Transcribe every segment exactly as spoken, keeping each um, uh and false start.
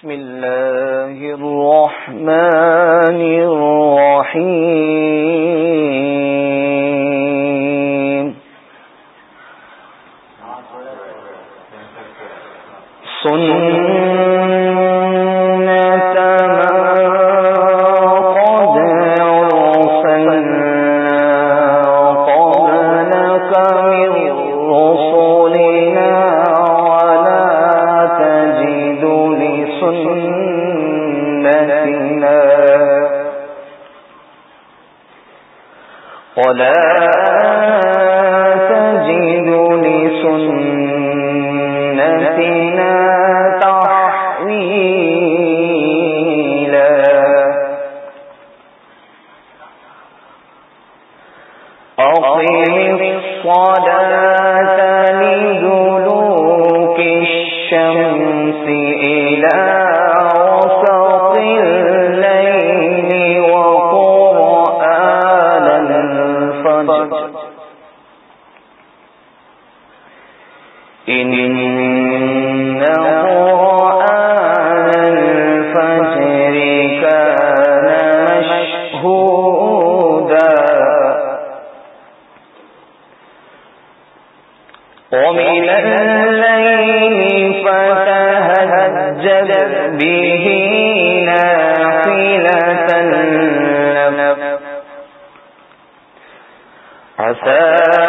بسم الله الرحمن الرحيم ولا تجد لسنتنا تحويلا أقم الصلاة لدلوك الشمس إلى غسق الليل وقرآن الفجر إن قرآن الفجر كان مشهودا ومن الليل فتهجد به نافلة لك عسى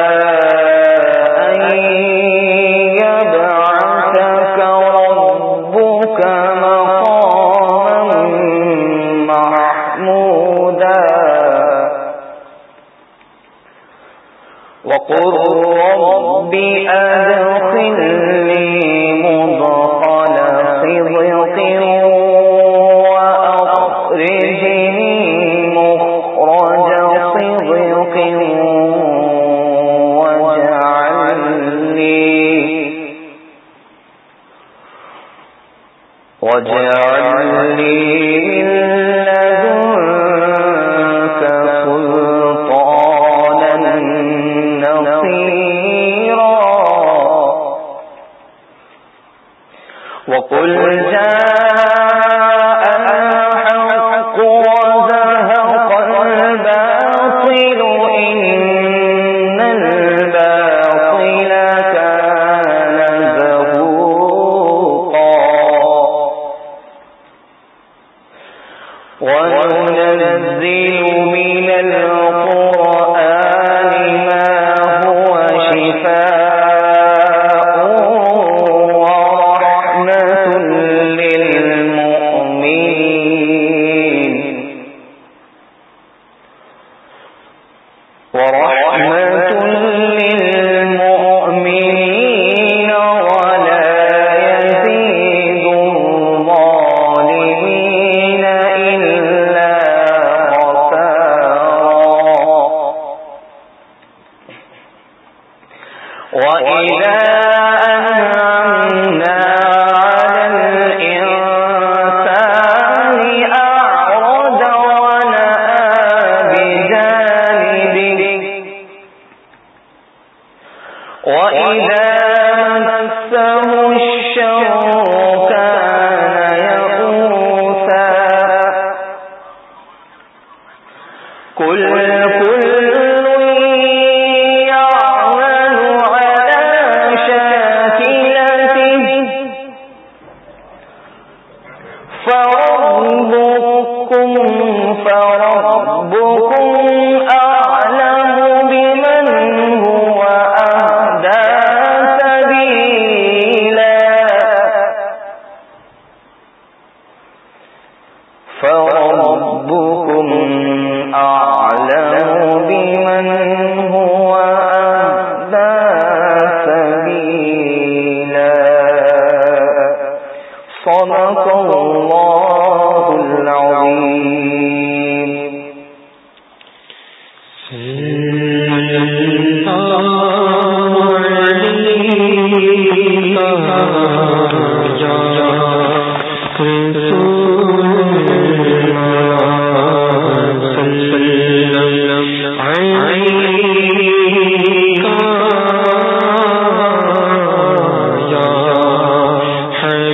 أن يبعثك ربك مقاما محمودا وقل رب أدخلني مدخل صدق وأخرجني مخرج صدق واجعل لي واجعل لي من لدنك سلطانا نصيرا وقل جاء الحق وزهق الباطل إن الباطل كان زهوقا وننزل من القرآن ما هو شفاء ورحمة للمؤمنين ورحمة للمؤمنين ولا يزيد الظالمين إلا خسارا وإذا أنعمنا على الإنسان أعرض ونأى بجانبه وإذا مسه الشر كان يئوسا كل كل يعمل على شاكلته فربكم فربكم أعلم بمن هو أهدى سبيلا فربكم أعلم بمن هو أهدى سبيلا صدق الله العظيم.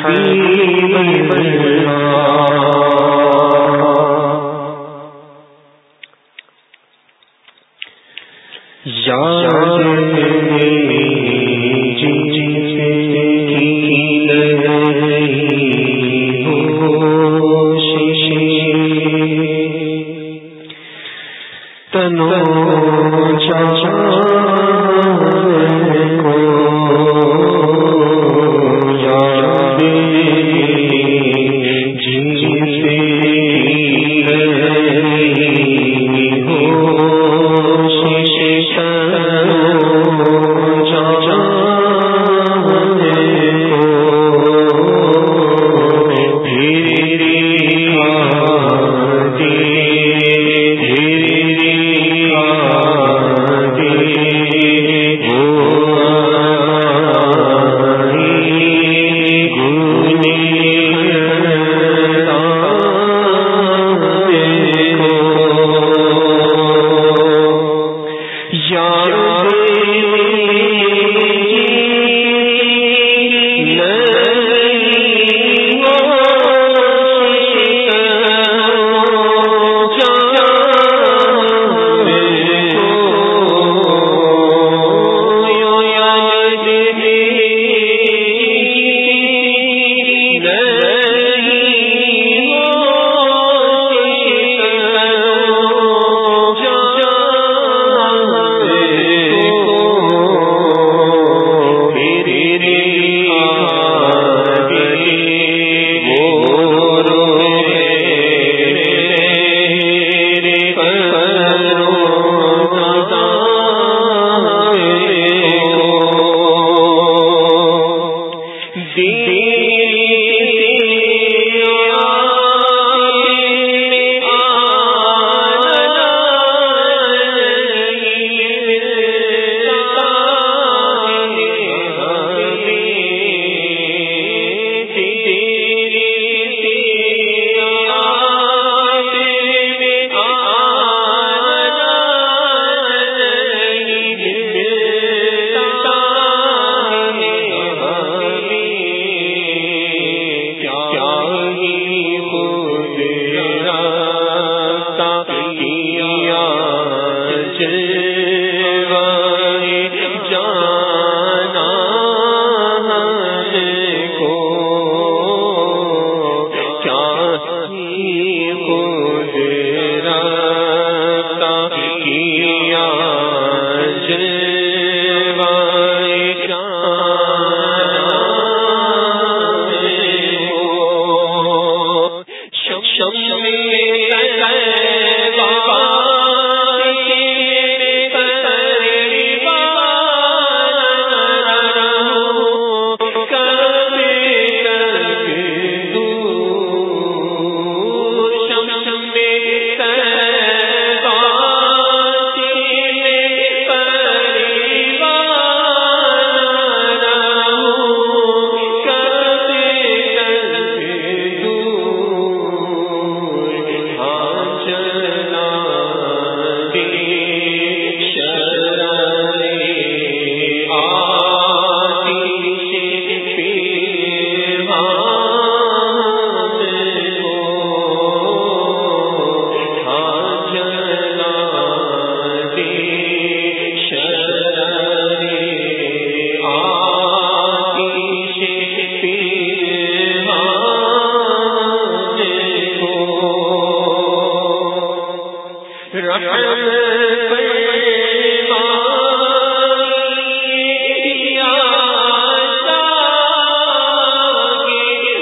رحمت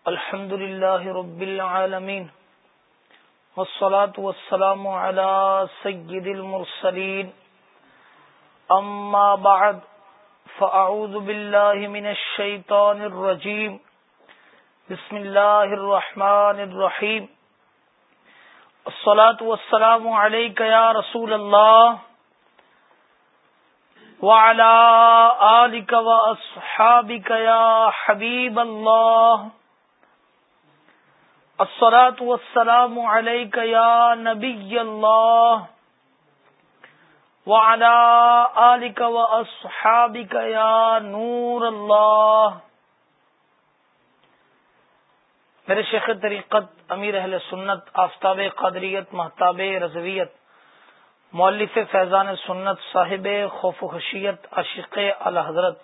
الحمد للہ رب العالمین والصلاة والسلام على سید المرسلین اما بعد فاعوذ باللہ من الشیطان الرجیم بسم اللہ الرحمن الرحیم الصلاة والسلام علیک یا رسول اللہ وعلى آلک واصحابک یا حبیب اللہ الصلاة والسلام علیک یا نبی اللہ وعلى آلک واصحابک یا نور اللہ. میرے شیخ طریقت امیر اہل سنت آفتاب قادریت محتاب رضویت مؤلف فیضان سنت صاحب خوف و خشیت عاشق اعلی حضرت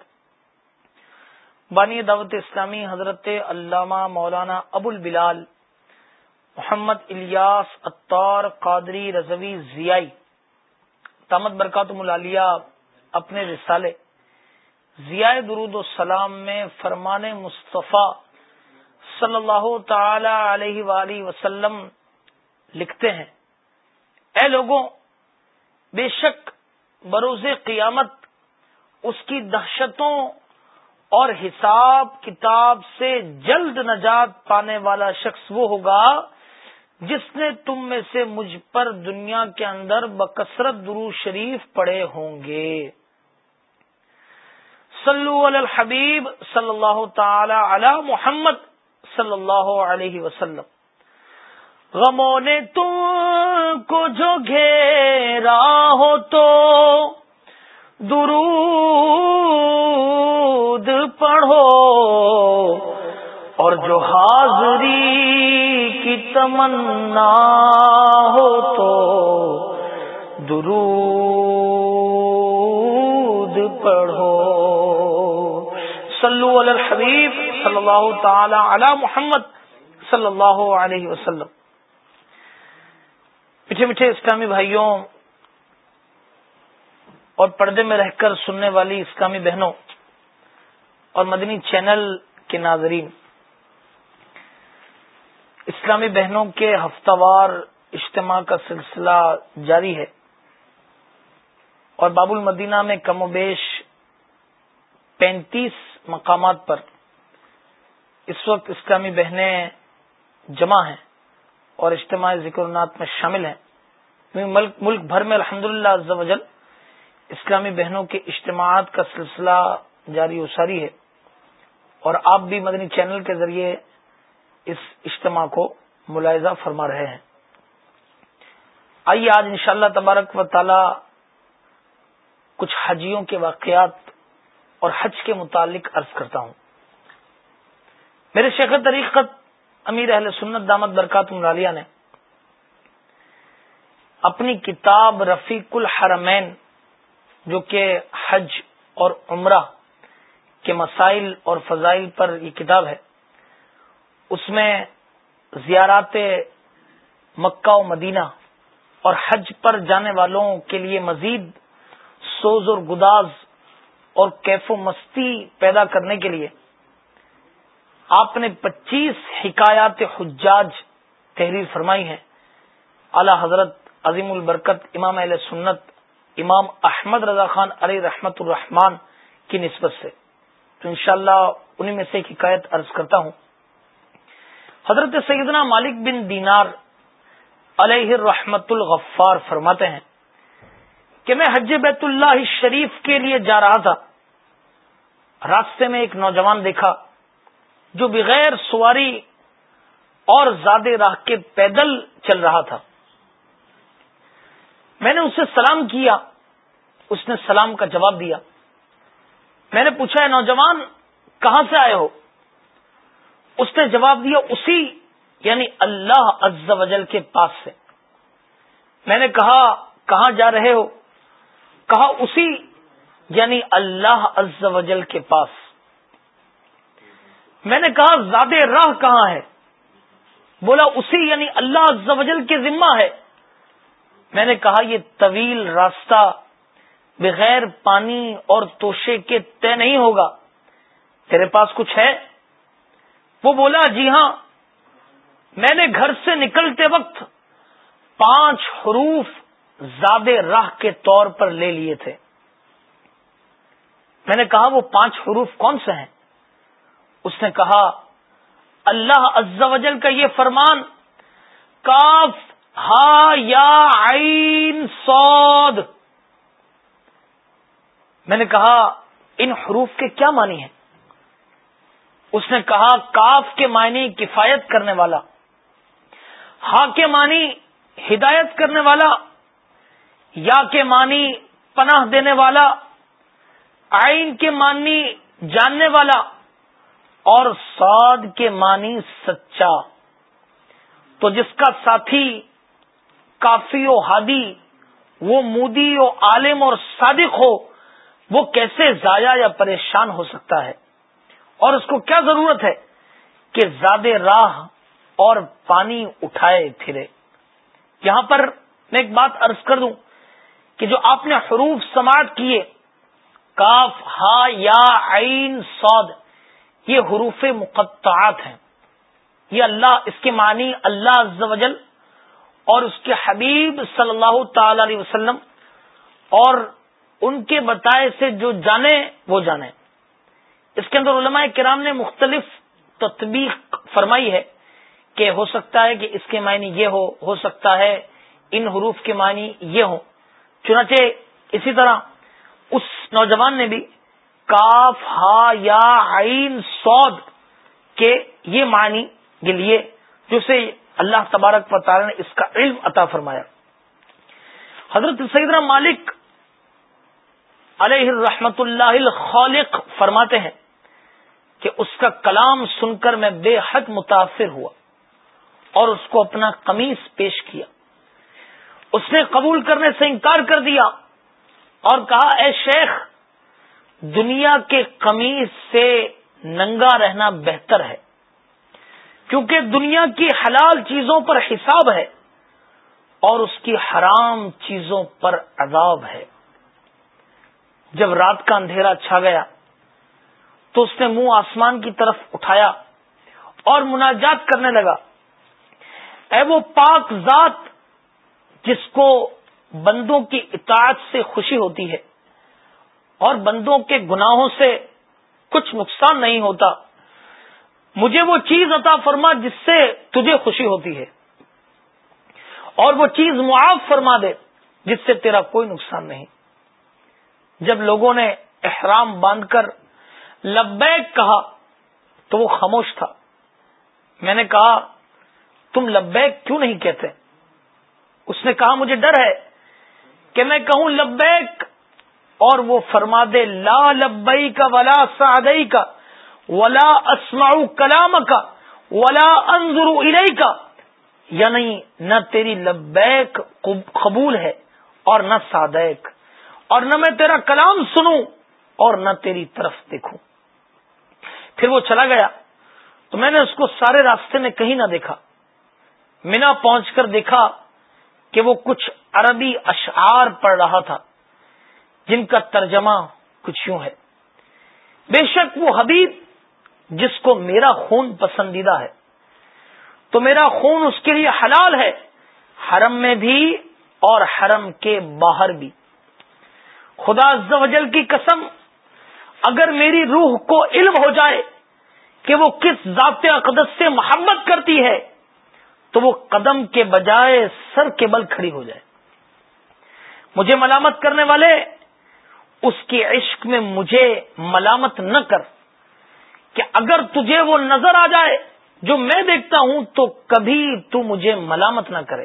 بانی دعوت اسلامی حضرت علامہ مولانا ابو البلال محمد الیاس عطار قادری رضوی ضیائی تامت برکاتہم العالیہ اپنے رسالے ضیاء درود و سلام میں فرمان مصطفیٰ صلی اللہ تعالی علیہ وآلہ وسلم لکھتے ہیں، اے لوگوں، بے شک بروز قیامت اس کی دہشتوں اور حساب کتاب سے جلد نجات پانے والا شخص وہ ہوگا جس نے تم میں سے مجھ پر دنیا کے اندر بکثرت درود شریف پڑھے ہوں گے. صلو علی الحبیب صلی اللہ تعالی علی محمد صلی اللہ علیہ وسلم. غموں نے تم کو جو گھیرا ہو تو درود پڑھو، اور جو حاضری کی تمنا ہو تو درود پڑھو. صلو علی الحبیب صلی اللہ تعالی علی محمد صلی اللہ علیہ وسلم. میٹھے میٹھے اسلامی بھائیوں اور پردے میں رہ کر سننے والی اسلامی بہنوں اور مدنی چینل کے ناظرین، اسلامی بہنوں کے ہفتہ وار اجتماع کا سلسلہ جاری ہے اور باب المدینہ میں کم و بیش پینتیس مقامات پر اس وقت اسلامی بہنیں جمع ہیں اور اجتماع ذکر نات میں شامل ہیں. ملک ملک بھر میں الحمدللہ عز و جل اسلامی بہنوں کے اجتماعات کا سلسلہ جاری و ساری ہے اور آپ بھی مدنی چینل کے ذریعے اس اجتماع کو ملاحظہ فرما رہے ہیں. آئیے آج انشاءاللہ تبارک و تعالی کچھ حجیوں کے واقعات اور حج کے متعلق عرض کرتا ہوں. میرے شیخ طریقت امیر اہل سنت دامت برکاتہم العالیہ نے اپنی کتاب رفیق الحرمین، جو کہ حج اور عمرہ کے مسائل اور فضائل پر یہ کتاب ہے، اس میں زیارات مکہ و مدینہ اور حج پر جانے والوں کے لیے مزید سوز اور گداز اور کیف و مستی پیدا کرنے کے لیے آپ نے پچیس حکایات حجاج تحریر فرمائی ہیں. اعلی حضرت عظیم البرکت امام اہل سنت امام احمد رضا خان علیہ رحمت الرحمان کی نسبت سے، تو انشاءاللہ انہی میں سے ایک حکایت عرض کرتا ہوں. حضرت سیدنا مالک بن دینار علیہ الرحمت الغفار فرماتے ہیں کہ میں حج بیت اللہ شریف کے لیے جا رہا تھا. راستے میں ایک نوجوان دیکھا جو بغیر سواری اور زادے راہ کے پیدل چل رہا تھا. میں نے اسے سلام کیا، اس نے سلام کا جواب دیا. میں نے پوچھا، اے نوجوان کہاں سے آئے ہو؟ اس نے جواب دیا، اسی یعنی اللہ عز و جل کے پاس سے. میں نے کہا کہاں جا رہے ہو؟ کہا اسی یعنی اللہ عز و جل کے پاس. میں نے کہا زادے راہ کہاں ہے؟ بولا اسی یعنی اللہ عز و جل کے ذمہ ہے. میں نے کہا یہ طویل راستہ بغیر پانی اور توشے کے طے نہیں ہوگا، تیرے پاس کچھ ہے؟ وہ بولا جی ہاں، میں نے گھر سے نکلتے وقت پانچ حروف زاد راہ کے طور پر لے لیے تھے۔ میں نے کہا وہ پانچ حروف کون سے ہیں؟ اس نے کہا اللہ عز و جل کا یہ فرمان، کاف ہا یا عین صاد۔ میں نے کہا ان حروف کے کیا معنی ہیں؟ اس نے کہا کاف کے معنی کفایت کرنے والا، ہا کے معنی ہدایت کرنے والا، یا کے معنی پناہ دینے والا، عین کے معنی جاننے والا، اور صاد کے معنی سچا۔ تو جس کا ساتھی کافی و ہادی، وہ مودی و عالم اور صادق ہو، وہ کیسے ضائع یا پریشان ہو سکتا ہے؟ اور اس کو کیا ضرورت ہے کہ زاد راہ اور پانی اٹھائے پھرے؟ یہاں پر میں ایک بات عرض کر دوں کہ جو آپ نے حروف سماعت کیے، کاف ہا یا عین صاد، یہ حروف مقطعات ہیں۔ یہ اللہ، اس کے معنی اللہ عز و جل اور اس کے حبیب صلی اللہ تعالی علیہ وسلم اور ان کے بتائے سے جو جانے وہ جانے۔ اس کے اندر علماء کرام نے مختلف تطبیق فرمائی ہے کہ ہو سکتا ہے کہ اس کے معنی یہ ہو ہو سکتا ہے ان حروف کے معنی یہ ہوں۔ چنانچہ اسی طرح اس نوجوان نے بھی کاف ہا یا عین صاد کے یہ معنی کے لیے جسے اللہ تبارک و تعالی نے اس کا علم عطا فرمایا۔ حضرت سیدنا مالک علیہ الرحمت اللہ الخالق فرماتے ہیں کہ اس کا کلام سن کر میں بے حد متاثر ہوا اور اس کو اپنا قمیص پیش کیا۔ اس نے قبول کرنے سے انکار کر دیا اور کہا اے شیخ، دنیا کے قمیص سے ننگا رہنا بہتر ہے، کیونکہ دنیا کی حلال چیزوں پر حساب ہے اور اس کی حرام چیزوں پر عذاب ہے۔ جب رات کا اندھیرا چھا گیا تو اس نے منہ آسمان کی طرف اٹھایا اور مناجات کرنے لگا، اے وہ پاک ذات جس کو بندوں کی اطاعت سے خوشی ہوتی ہے اور بندوں کے گناہوں سے کچھ نقصان نہیں ہوتا، مجھے وہ چیز عطا فرما جس سے تجھے خوشی ہوتی ہے، اور وہ چیز معاف فرما دے جس سے تیرا کوئی نقصان نہیں۔ جب لوگوں نے احرام باندھ کر لبیک کہا تو وہ خاموش تھا۔ میں نے کہا تم لبیک کیوں نہیں کہتے؟ اس نے کہا مجھے ڈر ہے کہ میں کہوں لبیک اور وہ فرما دے لا لبیک ولا سعدیک ولا اسمع کلامک ولا انظر الیک، یعنی نہ تیری لبیک قبول ہے اور نہ سعدیک، اور نہ میں تیرا کلام سنوں اور نہ تیری طرف دیکھوں۔ پھر وہ چلا گیا تو میں نے اس کو سارے راستے میں کہیں نہ دیکھا۔ منا پہنچ کر دیکھا کہ وہ کچھ عربی اشعار پڑھ رہا تھا جن کا ترجمہ کچھ یوں ہے، بے شک وہ حبیب جس کو میرا خون پسندیدہ ہے تو میرا خون اس کے لیے حلال ہے، حرم میں بھی اور حرم کے باہر بھی۔ خدا عز و جل کی قسم، اگر میری روح کو علم ہو جائے کہ وہ کس ذات اقدس سے محبت کرتی ہے تو وہ قدم کے بجائے سر کے بل کھڑی ہو جائے۔ مجھے ملامت کرنے والے اس کے عشق میں مجھے ملامت نہ کر کہ اگر تجھے وہ نظر آ جائے جو میں دیکھتا ہوں تو کبھی تو مجھے ملامت نہ کرے۔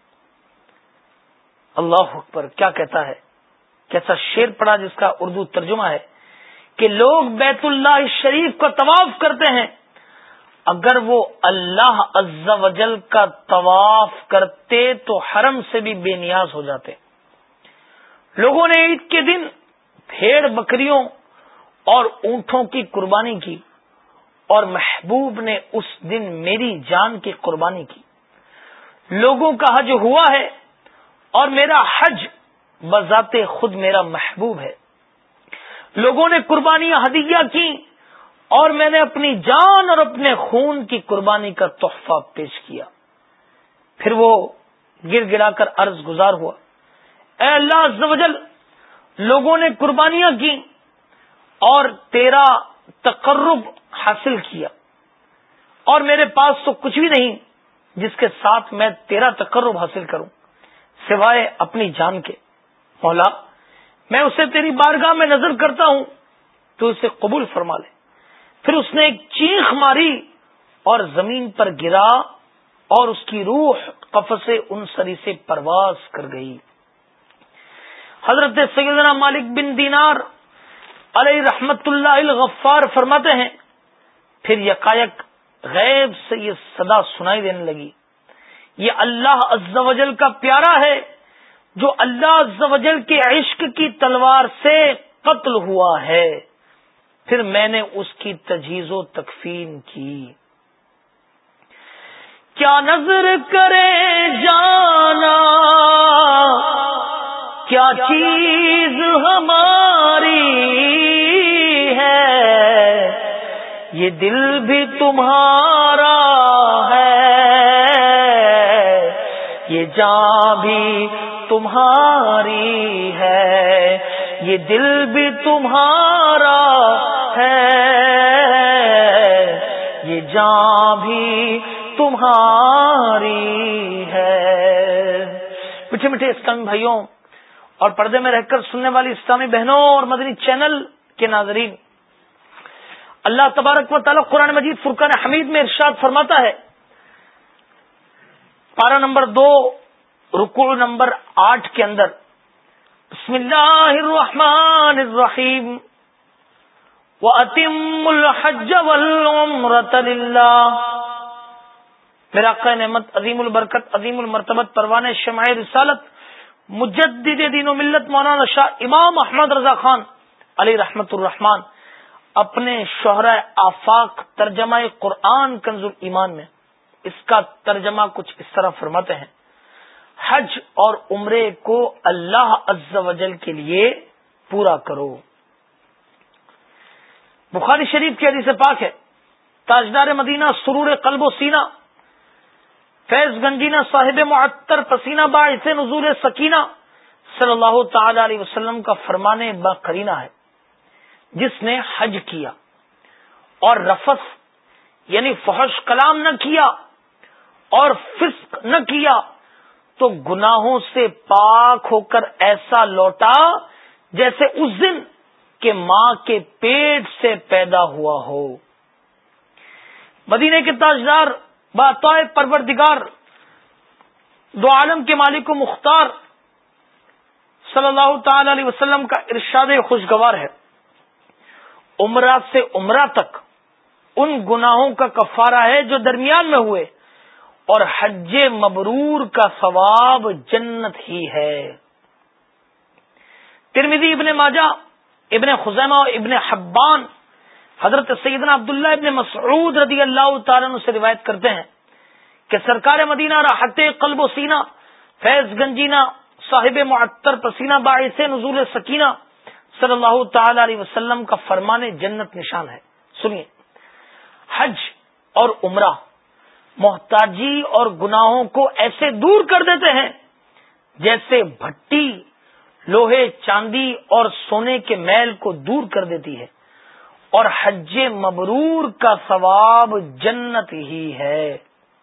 اللہ اکبر، کیا کہتا ہے، کیسا شعر پڑا جس کا اردو ترجمہ ہے کہ لوگ بیت اللہ شریف کا طواف کرتے ہیں، اگر وہ اللہ عز و جل کا طواف کرتے تو حرم سے بھی بے نیاز ہو جاتے۔ لوگوں نے عید کے دن بھیڑ بکریوں اور اونٹوں کی قربانی کی اور محبوب نے اس دن میری جان کی قربانی کی۔ لوگوں کا حج ہوا ہے اور میرا حج بذات خود میرا محبوب ہے۔ لوگوں نے قربانیاں ہدیہ کی اور میں نے اپنی جان اور اپنے خون کی قربانی کا تحفہ پیش کیا. پھر وہ گر گڑا کر عرض گزار ہوا, اے اللہ عز و جل, لوگوں نے قربانیاں کی اور تیرا تقرب حاصل کیا, اور میرے پاس تو کچھ بھی نہیں جس کے ساتھ میں تیرا تقرب حاصل کروں سوائے اپنی جان کے. مولا, میں اسے تیری بارگاہ میں نظر کرتا ہوں, تو اسے قبول فرما لے. پھر اس نے ایک چیخ ماری اور زمین پر گرا, اور اس کی روح قفس انصری سے پرواز کر گئی. حضرت سیدنا مالک بن دینار علیہ رحمت اللہ الغفار فرماتے ہیں, پھر یکایک غیب سے یہ صدا سنائی دینے لگی, یہ اللہ عز و جل کا پیارا ہے جو اللہ عز و جل کے عشق کی تلوار سے قتل ہوا ہے. پھر میں نے اس کی تجہیز و تکفین کی. کیا نظر کرے جانا, کیا چیز ہماری ہے, یہ دل بھی تمہارا ہے, یہ جان بھی تمہاری ہے, یہ دل بھی تمہارا ہے, یہ جان بھی تمہاری ہے. میٹھے میٹھے اسلامی بھائیوں اور پردے میں رہ کر سننے والی اسلامی بہنوں اور مدنی چینل کے ناظرین, اللہ تبارک و تعالی قرآن مجید فرقان حمید میں ارشاد فرماتا ہے, پارہ نمبر دو رکوع نمبر آٹھ کے اندر, بسم اللہ الرحمن الرحیم, وَأَتِمُّ الْحَجَّ وَالْعُمْرَةَ لِلَّهِ. میرا آقا نعمت عظیم البرکت عظیم المرتبت پروان شمع رسالت مجدد دین و ملت مولانا شاہ امام احمد رضا خان علیہ رحمت الرحمان اپنے شہرہ آفاق ترجمہ قرآن کنز الایمان میں اس کا ترجمہ کچھ اس طرح فرماتے ہیں, حج اور عمرے کو اللہ عز و جل کے لیے پورا کرو. بخاری شریف کی حدیث پاک ہے, تاجدار مدینہ سرور قلب و سینہ فیض گنجینہ صاحب معطر پسینہ باعث نزول سکینہ صلی اللہ تعالی علیہ وسلم کا فرمان با قرینہ ہے, جس نے حج کیا اور رفث یعنی فحش کلام نہ کیا اور فسق نہ کیا تو گناہوں سے پاک ہو کر ایسا لوٹا جیسے اس دن کہ ماں کے پیٹ سے پیدا ہوا ہو. مدینے کے تاجدار بعطاء پروردگار دو عالم کے مالک و مختار صلی اللہ تعالی علیہ وسلم کا ارشاد خوشگوار ہے, عمرہ سے عمرہ تک ان گناہوں کا کفارہ ہے جو درمیان میں ہوئے, اور حج مبرور کا ثواب جنت ہی ہے. ترمذی, ابن ماجہ, ابن خزیمہ اور ابن حبان حضرت سیدنا عبداللہ ابن مسعود رضی اللہ تعالیٰ عنہ سے روایت کرتے ہیں کہ سرکار مدینہ راحت قلب و سینہ فیض گنجینہ صاحب معطر پسینہ باعث نزول سکینہ صلی اللہ تعالی علیہ وسلم کا فرمان جنت نشان ہے. سنیے, حج اور عمرہ محتاجی اور گناہوں کو ایسے دور کر دیتے ہیں جیسے بھٹی لوہے چاندی اور سونے کے میل کو دور کر دیتی ہے, اور حج مبرور کا ثواب جنت ہی ہے.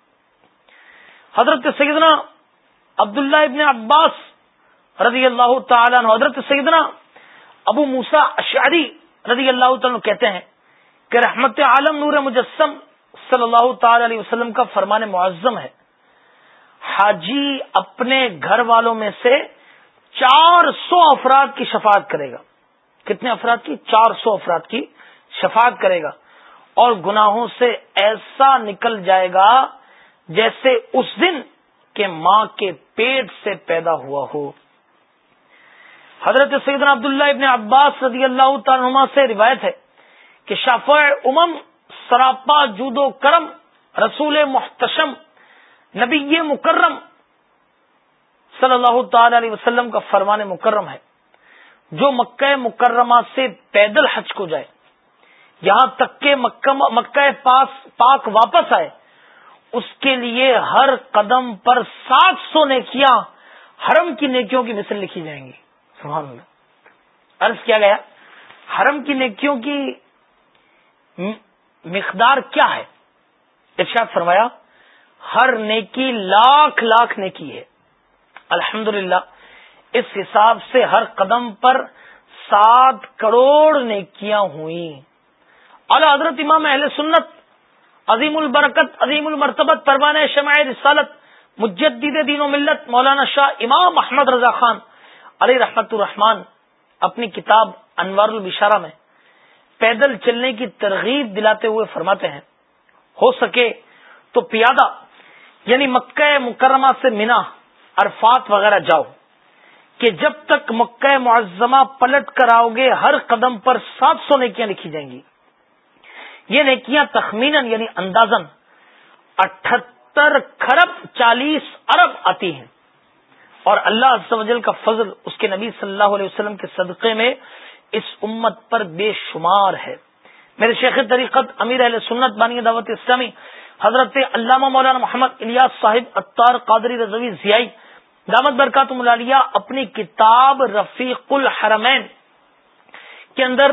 حضرت سیدنا عبداللہ ابن عباس رضی اللہ تعالیٰ عنہ, حضرت سیدنا ابو موسیٰ اشعری رضی اللہ تعالیٰ عنہ کہتے ہیں کہ رحمت عالم نور مجسم صلی اللہ تعالی علیہ وسلم کا فرمان معظم ہے, حاجی اپنے گھر والوں میں سے چار سو افراد کی شفاعت کرے گا. کتنے افراد کی؟ چار سو افراد کی شفاعت کرے گا, اور گناہوں سے ایسا نکل جائے گا جیسے اس دن کہ ماں کے پیٹ سے پیدا ہوا ہو. حضرت سیدنا عبداللہ ابن عباس رضی اللہ تعالیٰ عنہ سے روایت ہے کہ شافع امم سراپا جود و کرم رسول محتشم نبی مکرم صلی اللہ تعالی علیہ وسلم کا فرمان مکرم ہے, جو مکہ مکرمہ سے پیدل حج کو جائے یہاں تک کہ مکہ مکہ پاس پاک واپس آئے، اس کے لیے ہر قدم پر سات سو نیکیاں حرم کی نیکیوں کی مثل لکھی جائیں گی. سبحان اللہ. عرض کیا گیا حرم کی نیکیوں کی مقدار کیا ہے؟ ارشاد فرمایا ہر نیکی لاکھ لاکھ نیکی ہے. الحمدللہ اس حساب سے ہر قدم پر سات کروڑ نیکیاں ہوئیں. اعلی حضرت امام اہل سنت عظیم البرکت عظیم المرتبت پروان شمع رسالت مجدد دین و ملت مولانا شاہ امام احمد رضا خان علیہ رحمت الرحمان اپنی کتاب انوار البشارہ میں پیدل چلنے کی ترغیب دلاتے ہوئے فرماتے ہیں ہو سکے تو پیادہ یعنی مکہ مکرمہ سے منا عرفات وغیرہ جاؤ کہ جب تک مکہ معظمہ پلٹ کر آؤ گے ہر قدم پر سات سو نیکیاں لکھی جائیں گی. یہ نیکیاں تخمیناً یعنی اندازاً اٹھہتر کھرب چالیس ارب آتی ہیں، اور اللہ عز و جل کا فضل اس کے نبی صلی اللہ علیہ وسلم کے صدقے میں اس امت پر بے شمار ہے. میرے شیخ طریقت امیر اہل سنت بانی دعوت اسلامی حضرت علامہ مولانا محمد الیاس صاحب عطار قادری رضوی ضیائی دامت برکاتہم العالیہ اپنی کتاب رفیق الحرمین کے اندر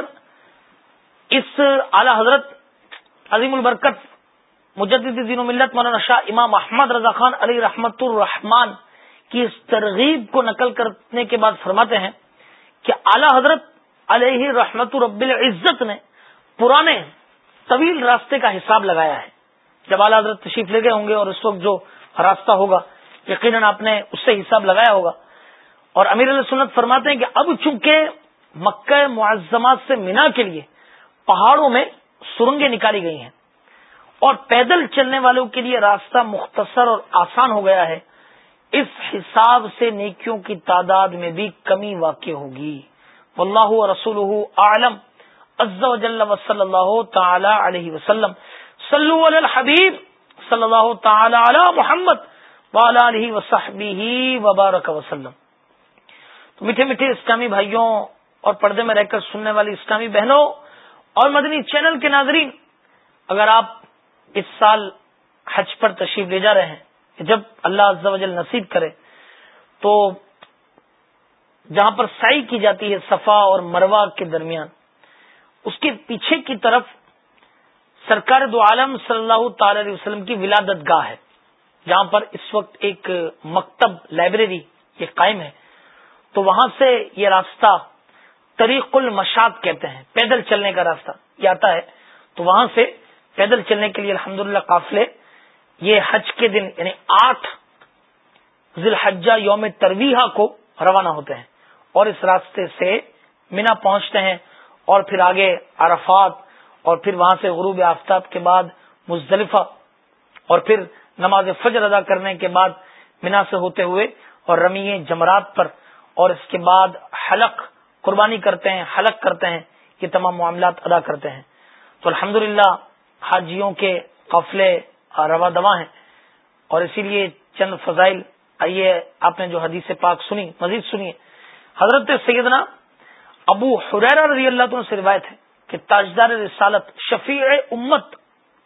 اس اعلی حضرت عظیم البرکت مجدد دین و ملت مولانا شاہ امام احمد رضا خان علیہ رحمت الرحمان کی اس ترغیب کو نقل کرنے کے بعد فرماتے ہیں کہ اعلی حضرت علیہ رحمت رب العزت نے پرانے طویل راستے کا حساب لگایا ہے. جب اعلی حضرت تشریف لے گئے ہوں گے اور اس وقت جو راستہ ہوگا یقیناً آپ نے اس سے حساب لگایا ہوگا. اور امیر علیہ سنت فرماتے ہیں کہ اب چونکہ مکہ معظمہ سے مینا کے لیے پہاڑوں میں سرنگیں نکالی گئی ہیں اور پیدل چلنے والوں کے لیے راستہ مختصر اور آسان ہو گیا ہے، اس حساب سے نیکیوں کی تعداد میں بھی کمی واقع ہوگی. واللہ ورسولہ اعلم. عز و جل و صلی اللہ تعالی علیہ وسلم. صلو علی الحبیب صلی اللہ تعالی علی محمد وعلی آلہ وصحبہ وبارک وسلم. تو میٹھے میٹھے اسلامی بھائیوں اور پردے میں رہ کر سننے والی اسلامی بہنوں اور مدنی چینل کے ناظرین، اگر آپ اس سال حج پر تشریف لے جا رہے ہیں، جب اللہ عز و جل نصیب کرے، تو جہاں پر سعی کی جاتی ہے صفا اور مروہ کے درمیان، اس کے پیچھے کی طرف سرکار دو عالم صلی اللہ تعالی علیہ وسلم کی ولادت گاہ ہے، جہاں پر اس وقت ایک مکتب لائبریری یہ قائم ہے. تو وہاں سے یہ راستہ طریق المشاط کہتے ہیں، پیدل چلنے کا راستہ یہ آتا ہے. تو وہاں سے پیدل چلنے کے لیے الحمدللہ قافلے یہ حج کے دن یعنی آٹھ ذی الحجہ یوم ترویہ کو روانہ ہوتے ہیں اور اس راستے سے مینا پہنچتے ہیں اور پھر آگے عرفات اور پھر وہاں سے غروب آفتاب کے بعد مزدلفہ اور پھر نماز فجر ادا کرنے کے بعد مینا سے ہوتے ہوئے اور رمی جمرات پر اور اس کے بعد حلق قربانی کرتے ہیں، حلق کرتے ہیں، یہ تمام معاملات ادا کرتے ہیں. تو الحمدللہ حاجیوں کے قافلے رواں دواں ہیں اور اسی لیے چند فضائل آئیے آپ نے جو حدیث پاک سنی مزید سنیے. حضرت سیدنا ابو حریرہ رضی اللہ عنہ سے روایت ہے کہ تاجدار رسالت شفیع امت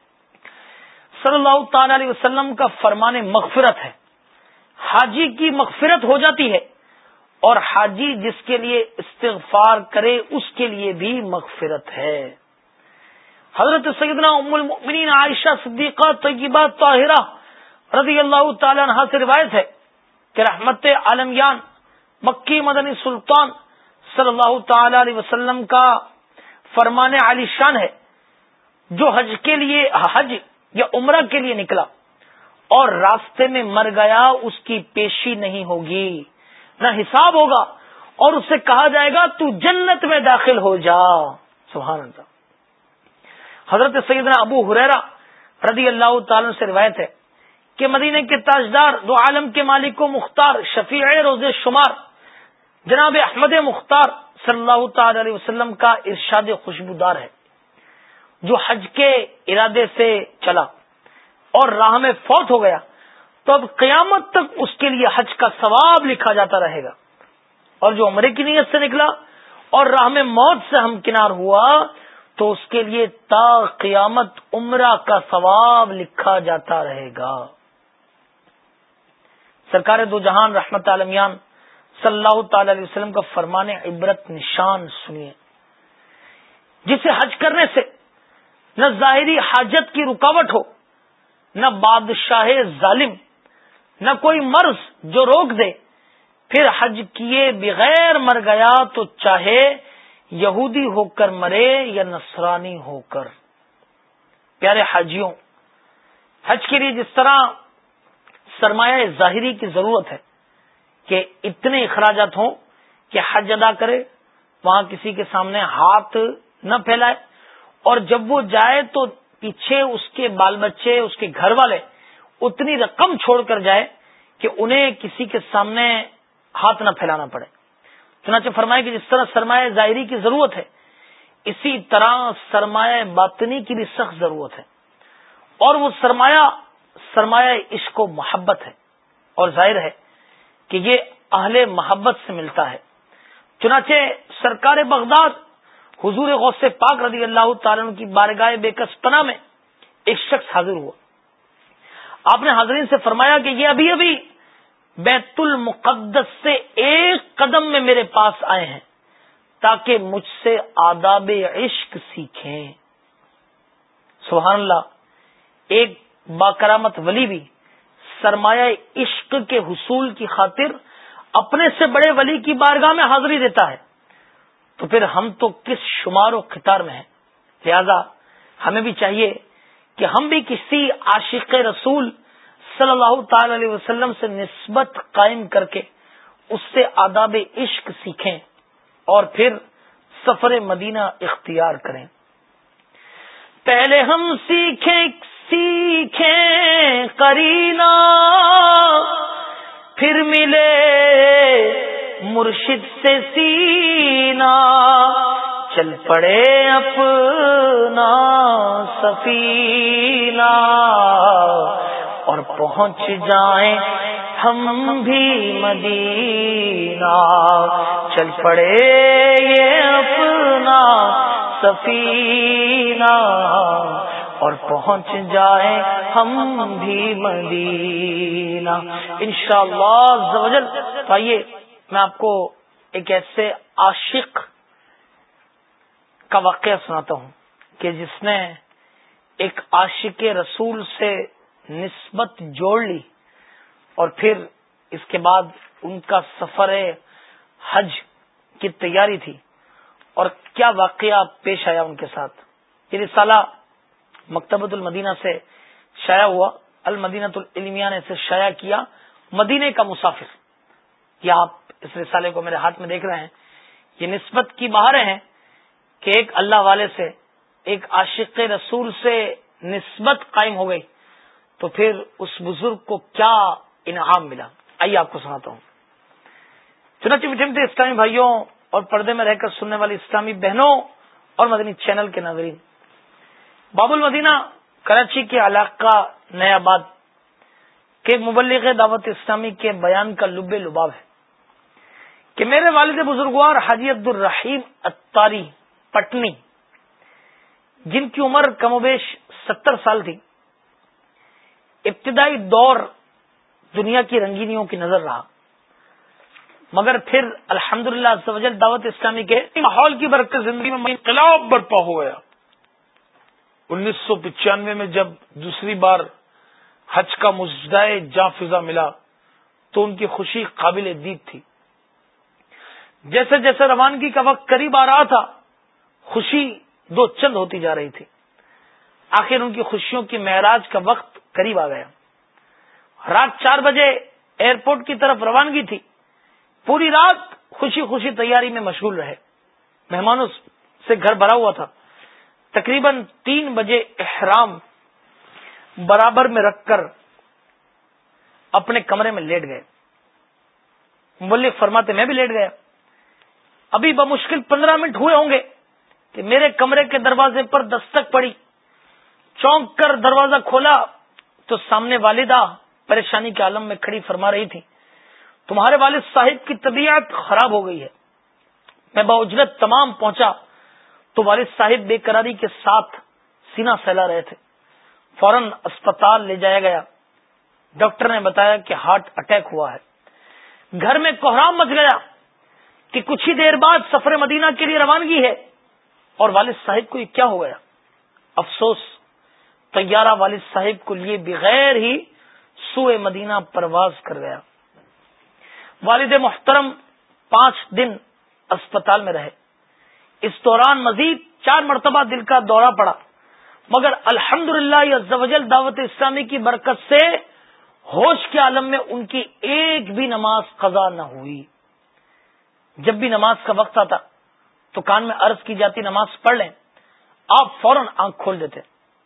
صلی اللہ تعالی علیہ وسلم کا فرمان مغفرت ہے، حاجی کی مغفرت ہو جاتی ہے اور حاجی جس کے لیے استغفار کرے اس کے لیے بھی مغفرت ہے. حضرت سیدنا ام المؤمنین عائشہ صدیقہ طیبہ طاہرہ رضی اللہ تعالی عنہا سے روایت ہے کہ رحمت عالمیان مکی مدنی سلطان صلی اللہ تعالی علیہ وسلم کا فرمان عالی شان ہے، جو حج کے لیے حج یا عمرہ کے لیے نکلا اور راستے میں مر گیا اس کی پیشی نہیں ہوگی، نہ حساب ہوگا اور اس سے کہا جائے گا تو جنت میں داخل ہو جا. سبحان اللہ. حضرت سیدنا ابو ہریرہ رضی اللہ تعالی سے روایت ہے کہ مدینے کے تاجدار دو عالم کے مالک و مختار شفیع روز شمار جناب احمد مختار صلی اللہ تعالی علیہ وسلم کا ارشاد خوشبودار ہے، جو حج کے ارادے سے چلا اور راہ میں فوت ہو گیا تو اب قیامت تک اس کے لیے حج کا ثواب لکھا جاتا رہے گا، اور جو عمرے کی نیت سے نکلا اور راہ میں موت سے ہمکنار ہوا تو اس کے لیے تا قیامت عمرہ کا ثواب لکھا جاتا رہے گا. سرکار دو جہان رحمت عالمیان صلی اللہ تعالی علیہ وسلم کا فرمان عبرت نشان سنیے، جسے حج کرنے سے نہ ظاہری حاجت کی رکاوٹ ہو، نہ بادشاہ ظالم، نہ کوئی مرض جو روک دے، پھر حج کیے بغیر مر گیا تو چاہے یہودی ہو کر مرے یا نصرانی ہو کر. پیارے حاجیوں، حج کے لیے جس طرح سرمایہ ظاہری کی ضرورت ہے کہ اتنے اخراجات ہوں کہ حج ادا کرے، وہاں کسی کے سامنے ہاتھ نہ پھیلائے، اور جب وہ جائے تو پیچھے اس کے بال بچے، اس کے گھر والے اتنی رقم چھوڑ کر جائے کہ انہیں کسی کے سامنے ہاتھ نہ پھیلانا پڑے. چنانچہ فرمائے کہ جس طرح سرمایہ ظاہری کی ضرورت ہے، اسی طرح سرمایہ باطنی کی بھی سخت ضرورت ہے، اور وہ سرمایہ سرمایہ عشق و محبت ہے، اور ظاہر ہے کہ یہ اہل محبت سے ملتا ہے. چنانچہ سرکار بغداد حضور غوث پاک رضی اللہ تعالیٰ عنہ کی بارگاہ بے کس پناہ میں ایک شخص حاضر ہوا. آپ نے حاضرین سے فرمایا کہ یہ ابھی ابھی بیت المقدس سے ایک قدم میں میرے پاس آئے ہیں تاکہ مجھ سے آداب عشق سیکھیں. سبحان اللہ، ایک باکرامت ولی بھی سرمایہ عشق کے حصول کی خاطر اپنے سے بڑے ولی کی بارگاہ میں حاضری دیتا ہے، تو پھر ہم تو کس شمار و خطار میں ہیں. لہذا ہمیں بھی چاہیے کہ ہم بھی کسی عاشق رسول صلی اللہ تعالی علیہ وسلم سے نسبت قائم کر کے اس سے آداب عشق سیکھیں اور پھر سفر مدینہ اختیار کریں. پہلے ہم سیکھیں سیکھیں قرینہ، پھر ملے مرشد سے سینہ، چل پڑے اپنا سفینہ اور پہنچ جائیں ہم بھی مدینہ. چل پڑے یہ اپنا سفینہ اور پہنچ جائیں ہم بھی مدینہ انشاءاللہ عز و جل. تو آئیے میں آپ کو ایک ایسے عاشق کا واقعہ سناتا ہوں کہ جس نے ایک عاشق رسول سے نسبت جوڑ لی اور پھر اس کے بعد ان کا سفر حج کی تیاری تھی، اور کیا واقعہ پیش آیا ان کے ساتھ. یہ رسالہ مکتبۃ المدینہ سے شائع ہوا، المدینۃ العلمیہ نے اسے شائع کیا. مدینے کا مسافر، یہ آپ اس رسالے کو میرے ہاتھ میں دیکھ رہے ہیں. یہ نسبت کی بہاریں ہیں کہ ایک اللہ والے سے، ایک عاشق رسول سے نسبت قائم ہو گئی تو پھر اس بزرگ کو کیا انعام ملا. آئیے آپ کو سناتا ہوں. چنانچہ میٹھے اسلامی بھائیوں اور پردے میں رہ کر سننے والی اسلامی بہنوں اور مدنی چینل کے ناظرین، باب المدینہ کراچی کے علاقہ نیا آباد کے مبلغ دعوت اسلامی کے بیان کا لب لباب ہے کہ میرے والد بزرگوار حاجی عبد الرحیم اتاری پٹنی، جن کی عمر کم و بیش ستر سال تھی، ابتدائی دور دنیا کی رنگینیوں کی نظر رہا، مگر پھر الحمدللہ عز و جل دعوت اسلامی کے ماحول کی برکت زندگی میں انقلاب برپا ہو گیا. انیس سو پچانوے میں جب دوسری بار حج کا مجدائے جاں فضا ملا تو ان کی خوشی قابل دید تھی. جیسے جیسے روانگی کا وقت قریب آ رہا تھا، خوشی دو چند ہوتی جا رہی تھی. آخر ان کی خوشیوں کی معراج کا وقت قریب آ گیا. رات چار بجے ایئرپورٹ کی طرف روانگی تھی. پوری رات خوشی خوشی تیاری میں مشغول رہے. مہمانوں سے گھر بھرا ہوا تھا. تقریباً تین بجے احرام برابر میں رکھ کر اپنے کمرے میں لیٹ گئے. مبلغ فرماتے میں بھی لیٹ گیا. ابھی بمشکل پندرہ منٹ ہوئے ہوں گے کہ میرے کمرے کے دروازے پر دستک پڑی. چونک کر دروازہ کھولا تو سامنے والدہ پریشانی کے عالم میں کھڑی فرما رہی تھی، تمہارے والد صاحب کی طبیعت خراب ہو گئی ہے. میں باوجرت تمام پہنچا تو والد صاحب بے قراری کے ساتھ سینہ سہلا رہے تھے. فوراً اسپتال لے جایا گیا. ڈاکٹر نے بتایا کہ ہارٹ اٹیک ہوا ہے. گھر میں کوہرام مچ گیا کہ کچھ ہی دیر بعد سفر مدینہ کے لیے روانگی ہے. اور والد صاحب کو یہ کیا ہو گیا؟ افسوس، طیارہ والد صاحب کو لیے بغیر ہی سوئے مدینہ پرواز کر گیا. والد محترم پانچ دن اسپتال میں رہے. اس دوران مزید چار مرتبہ دل کا دورہ پڑا، مگر الحمدللہ عز و جل دعوت اسلامی کی برکت سے ہوش کے عالم میں ان کی ایک بھی نماز قضا نہ ہوئی. جب بھی نماز کا وقت آتا تو کان میں عرض کی جاتی نماز پڑھ لیں، آپ فوراً آنکھ کھول دیتے،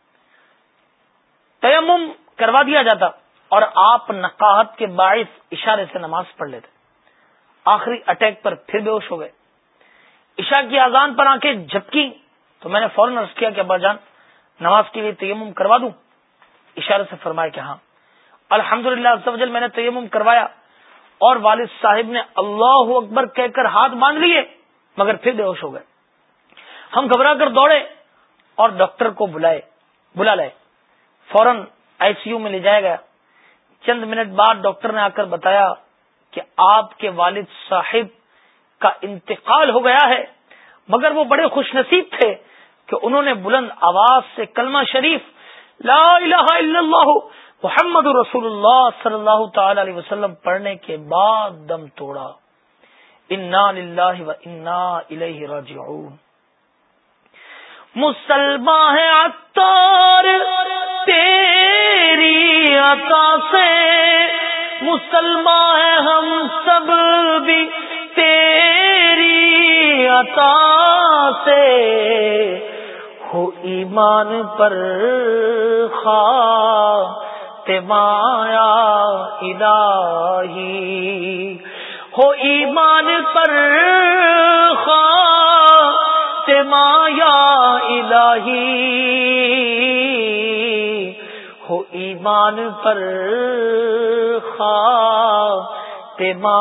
تیمم کروا دیا جاتا اور آپ نقاہت کے باعث اشارے سے نماز پڑھ لیتے. آخری اٹیک پر پھر بے ہوش ہو گئے. عشاء کی اذان پر آنکھیں جھپکی تو میں نے فوراً عرض کیا کہ ابا جان نماز کے لیے تیمم کروا دوں؟ اشارے سے فرمایا کہ ہاں. الحمدللہ عز و جل میں نے تیمم کروایا اور والد صاحب نے اللہ اکبر کہہ کر ہاتھ باندھ لیے مگر پھر بے ہوش ہو گئے. ہم گھبرا کر دوڑے اور ڈاکٹر کو بلائے بلا لائے. فوراً آئی سی یو میں لے جایا گیا. چند منٹ بعد ڈاکٹر نے آ کر بتایا کہ آپ کے والد صاحب کا انتقال ہو گیا ہے، مگر وہ بڑے خوش نصیب تھے کہ انہوں نے بلند آواز سے کلمہ شریف لا الہ الا اللہ محمد رسول اللہ صلی اللہ تعالی علیہ وسلم پڑھنے کے بعد دم توڑا. انا للہ و انا الیہ راجعون. مسلمان ہے عطار تیری عطا سے، مسلمان ہے ہم سب بھی تیری عطا سے، ہو ایمان پر خاتمہ الہی، ہو ایمان پر خاتمہ الہی، ہو ایمان پر خاتمہ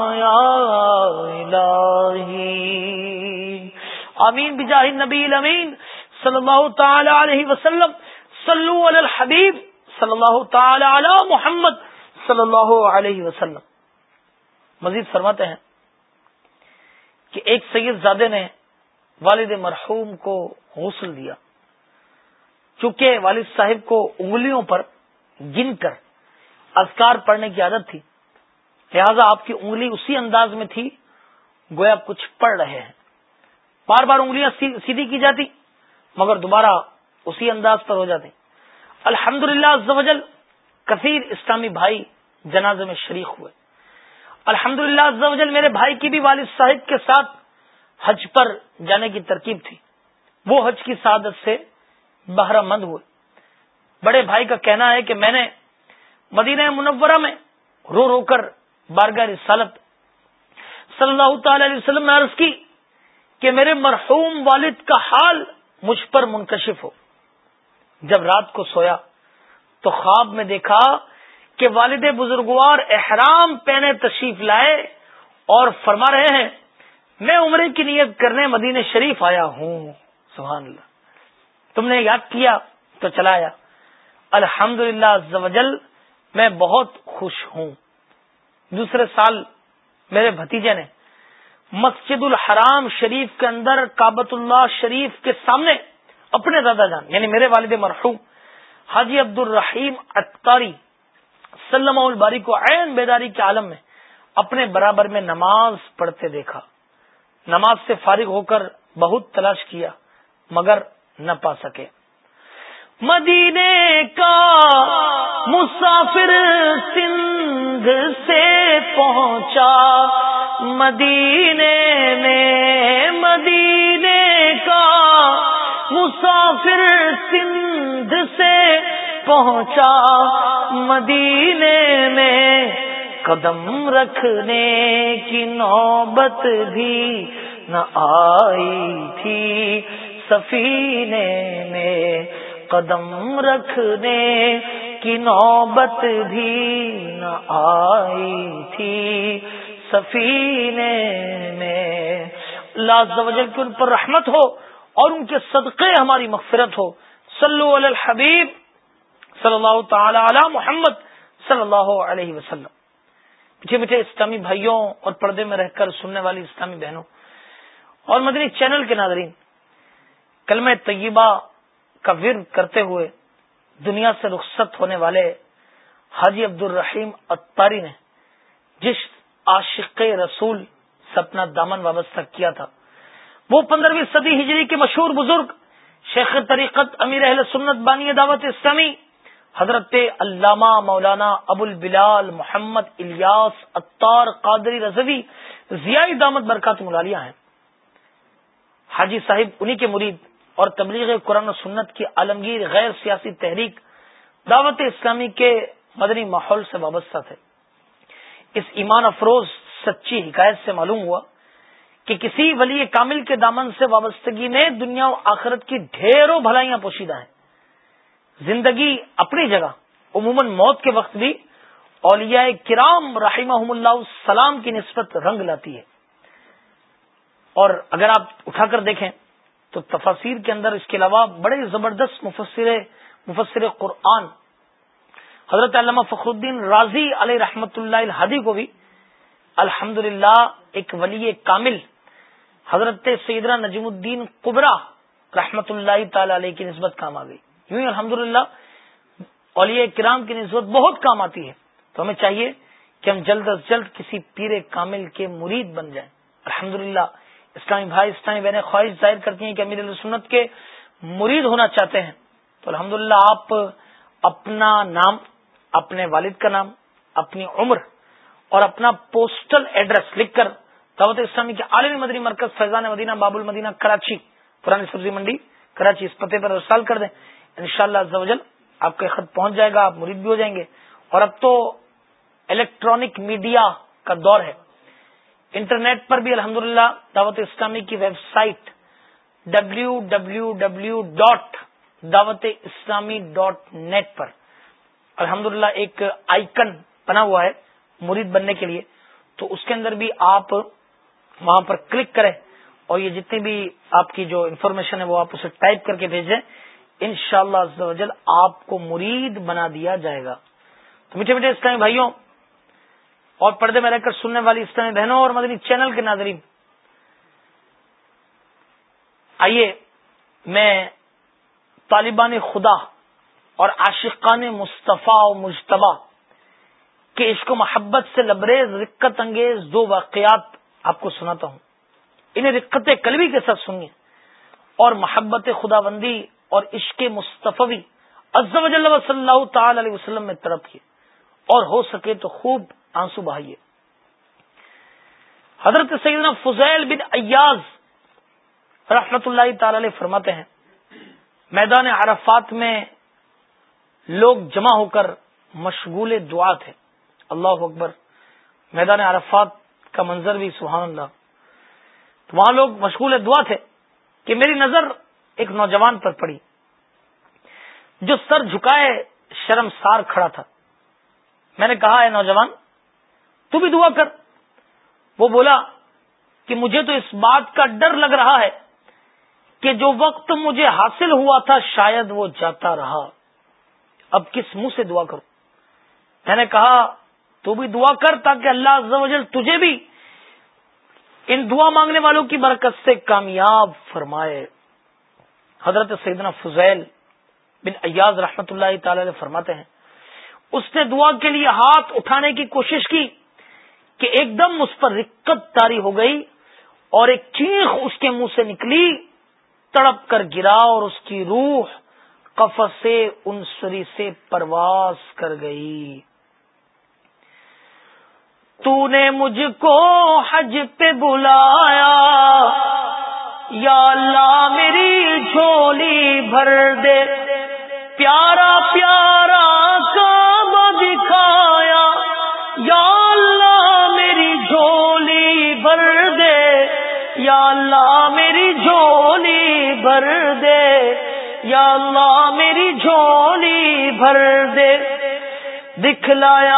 الہی. آمین بجاہ النبی الامین صلی اللہ تعالی علیہ وسلم. صلو علی الحبیب صلی اللہ تعالی علی محمد صلی اللہ علیہ وسلم. مزید فرماتے ہیں کہ ایک سید زادے نے والد مرحوم کو غسل دیا. چونکہ والد صاحب کو انگلیوں پر گن کر اذکار پڑھنے کی عادت تھی، لہذا آپ کی انگلی اسی انداز میں تھی گویا کچھ پڑھ رہے ہیں. بار بار انگلیاں سیدھی کی جاتی مگر دوبارہ اسی انداز پر ہو جاتی. الحمدللہ عز و جل کثیر اسلامی بھائی جنازے میں شریک ہوئے. الحمدللہ عز و جل میرے بھائی کی بھی والد صاحب کے ساتھ حج پر جانے کی ترکیب تھی. وہ حج کی سعادت سے بہرہ مند ہوئے. بڑے بھائی کا کہنا ہے کہ میں نے مدینہ منورہ میں رو رو کر بارگاہ رسالت صلی اللہ تعالی علیہ وسلم نے عرض کی کہ میرے مرحوم والد کا حال مجھ پر منکشف ہو. جب رات کو سویا تو خواب میں دیکھا کہ والد بزرگوار احرام پہنے تشریف لائے اور فرما رہے ہیں میں عمرے کی نیت کرنے مدینہ شریف آیا ہوں. سبحان اللہ. تم نے یاد کیا تو چلا آیا. الحمدللہ عز و جل میں بہت خوش ہوں. دوسرے سال میرے بھتیجے نے مسجد الحرام شریف کے اندر کعبۃ اللہ شریف کے سامنے اپنے دادا جان یعنی میرے والد مرحوم حاجی عبد الرحیم عطاری سلمہ الباری کو عین بیداری کے عالم میں اپنے برابر میں نماز پڑھتے دیکھا. نماز سے فارغ ہو کر بہت تلاش کیا مگر نہ پا سکے. مدینے کا مسافر سندھ سے پہنچا مدینے میں، مدینے کا مسافر سندھ سے پہنچا مدینے میں، قدم رکھنے کی نوبت بھی نہ آئی تھی سفینے میں، قدم رکھنے کی نوبت بھی نہ آئی تھی سفینے میں. اللہ عز و جل کی ان پر رحمت ہو اور ان کے صدقے ہماری مغفرت ہو. صلو علی الحبیب صلی اللہ تعالی علی محمد صلی اللہ علیہ وسلم. میٹھے میٹھے اسلامی بھائیوں اور پردے میں رہ کر سننے والی اسلامی بہنوں اور مدنی چینل کے ناظرین، کلمہ طیبہ کا ورد کرتے ہوئے دنیا سے رخصت ہونے والے حاجی عبد الرحیم عطاری نے جس عاشق رسول سے اپنا دامن وابستہ کیا تھا، وہ پندرہویں صدی ہجری کے مشہور بزرگ شیخ طریقت امیر اہل سنت بانی دعوت اسلامی حضرت علامہ مولانا ابو البلال محمد الیاس عطار قادری رضوی ضیائی دامت برکات ملالیہ ہیں. حاجی صاحب انہی کے مرید اور تبلیغ قرآن و سنت کی عالمگیر غیر سیاسی تحریک دعوت اسلامی کے مدنی ماحول سے وابستہ تھے. اس ایمان افروز سچی حکایت سے معلوم ہوا کہ کسی ولی کامل کے دامن سے وابستگی میں دنیا و آخرت کی ڈھیروں بھلائیاں پوشیدہ ہیں. زندگی اپنی جگہ عموماً موت کے وقت بھی اولیاء کرام رحمہم اللہ السلام کی نسبت رنگ لاتی ہے. اور اگر آپ اٹھا کر دیکھیں تو تفاسیر کے اندر اس کے علاوہ بڑے زبردست مفسر مفسر قرآن حضرت علامہ فخر الدین رازی علیہ رحمت اللہ الہادی کو بھی الحمدللہ ایک ولی کامل حضرت سیدنا نجم الدین قبرا رحمت اللہ تعالی علیہ کی نسبت کام آ گئی. یوں ہی الحمدللہ اولیاء کرام کی نسبت بہت کام آتی ہے. تو ہمیں چاہیے کہ ہم جلد از جلد کسی پیر کامل کے مرید بن جائیں. الحمدللہ اسلامی بھائی اسلامی بہنیں خواہش ظاہر کرتی ہیں کہ امیر اہل سنت کے مرید ہونا چاہتے ہیں تو الحمدللہ آپ اپنا نام، اپنے والد کا نام، اپنی عمر اور اپنا پوسٹل ایڈریس لکھ کر دعوت اسلامی کے عالمی مدنی مرکز فیضان مدینہ باب المدینہ کراچی پرانی سبزی منڈی کراچی اس پتے پر ارسال کر دیں. انشاءاللہ عز و جل آپ کا خط پہنچ جائے گا، آپ مرید بھی ہو جائیں گے. اور اب تو الیکٹرانک میڈیا کا دور ہے، انٹرنیٹ پر بھی الحمدللہ دعوت اسلامی کی website W W W dot Dawat Islami dot net پر الحمدللہ ایک آئیکن بنا ہوا ہے مرید بننے کے لیے. تو اس کے اندر بھی آپ وہاں پر کلک کریں اور یہ جتنی بھی آپ کی جو انفارمیشن ہے وہ آپ اسے ٹائپ کر کے بھیجیں. انشاءاللہ عز و جل آپ کو مرید بنا دیا جائے گا. تو میٹھے میٹھے اسلامی بھائیوں اور پردے میں رہ کر سننے والی اسلامی بہنوں اور مدنی چینل کے ناظرین، آئیے میں طالبان خدا اور عاشقان مصطفیٰ و مجتبیٰ کے عشق و محبت سے لبریز رقت انگیز دو واقعات آپ کو سناتا ہوں. انہیں رقت قلبی کے ساتھ سنیے اور محبت خدا بندی اور عشق مصطفی عز و جل و صلی اللہ تعالی علیہ وسلم میں تڑپیے اور ہو سکے تو خوب آنسو بہائیے. حضرت سیدنا فضیل بن ایاز رحمت اللہ تعالی علیہ فرماتے ہیں، میدان عرفات میں لوگ جمع ہو کر مشغول دعا تھے. اللہ اکبر، میدان عرفات کا منظر بھی سبحان اللہ. تو وہاں لوگ مشغول دعا تھے کہ میری نظر ایک نوجوان پر پڑی جو سر جھکائے شرمسار کھڑا تھا. میں نے کہا، اے نوجوان تو بھی دعا کر. وہ بولا کہ مجھے تو اس بات کا ڈر لگ رہا ہے کہ جو وقت مجھے حاصل ہوا تھا شاید وہ جاتا رہا، اب کس منہ سے دعا کروں. میں نے کہا تو بھی دعا کر تاکہ اللہ عز و جل تجھے بھی ان دعا مانگنے والوں کی برکت سے کامیاب فرمائے. حضرت سیدنا فضیل بن ایاز رحمت اللہ تعالی علیہ فرماتے ہیں، اس نے دعا کے لیے ہاتھ اٹھانے کی کوشش کی کہ ایک دم اس پر رقت طاری ہو گئی اور ایک چیخ اس کے منہ سے نکلی، تڑپ کر گرا اور اس کی روح قفس انصری سے پرواز کر گئی. تو نے مجھ کو حج پہ بلایا، یا اللہ میری جھولی بھر دے، پیارا پیارا کعبہ دکھایا، یا اللہ میری جھولی بھر دے، یا اللہ میری جھولی بھر دے، یا اللہ میری جھولی بھر دے. دکھلایا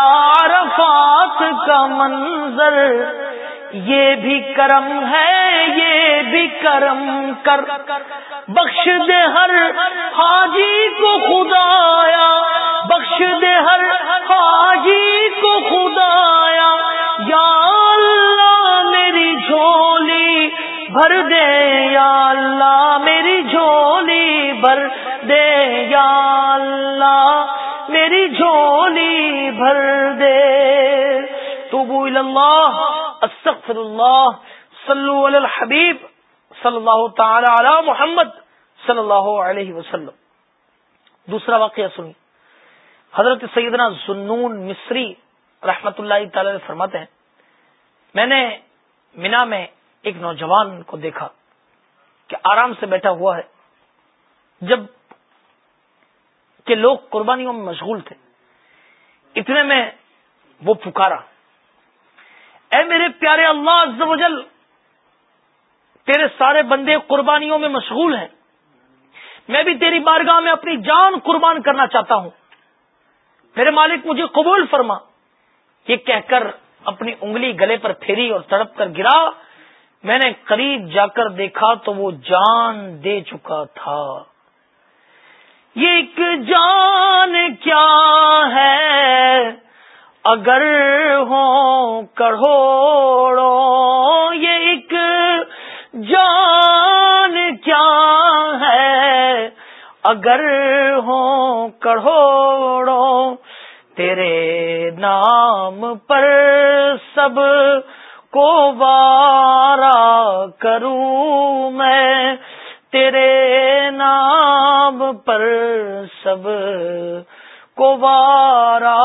عرفات کا منظر، یہ بھی کرم ہے یہ بھی کرم کر، بخش دے ہر حاجی کو خدایا، بخش دے ہر حاجی کو خدایا، یا اللہ میری جھولی بھر دے، یا اللہ میری جھولی بھر دے، یا اللہ میری جھولی بھر دے۔ توبوا الی اللہ، استغفر اللہ، صلو علی الحبیب صلی اللہ تعالی علی محمد صلی اللہ علیہ وسلم۔ دوسرا واقعہ سنی، حضرت سیدنا ذوالنون مصری رحمت اللہ تعالی علیہ فرماتے ہیں، میں نے منا میں ایک نوجوان کو دیکھا کہ آرام سے بیٹھا ہوا ہے، جب کہ لوگ قربانیوں میں مشغول تھے، اتنے میں وہ پکارا، اے میرے پیارے اللہ عز و جل، تیرے سارے بندے قربانیوں میں مشغول ہیں، میں بھی تیری بارگاہ میں اپنی جان قربان کرنا چاہتا ہوں، میرے مالک مجھے قبول فرما۔ یہ کہہ کر اپنی انگلی گلے پر پھیری اور تڑپ کر گرا۔ میں نے قریب جا کر دیکھا تو وہ جان دے چکا تھا۔ یہ ایک جان کیا ہے اگر ہوں کروڑوں، یہ ایک جان کیا ہے اگر ہوں کروڑوں، تیرے نام پر سب کو وارا کروں میں، تیرے نام پر سب کو وارا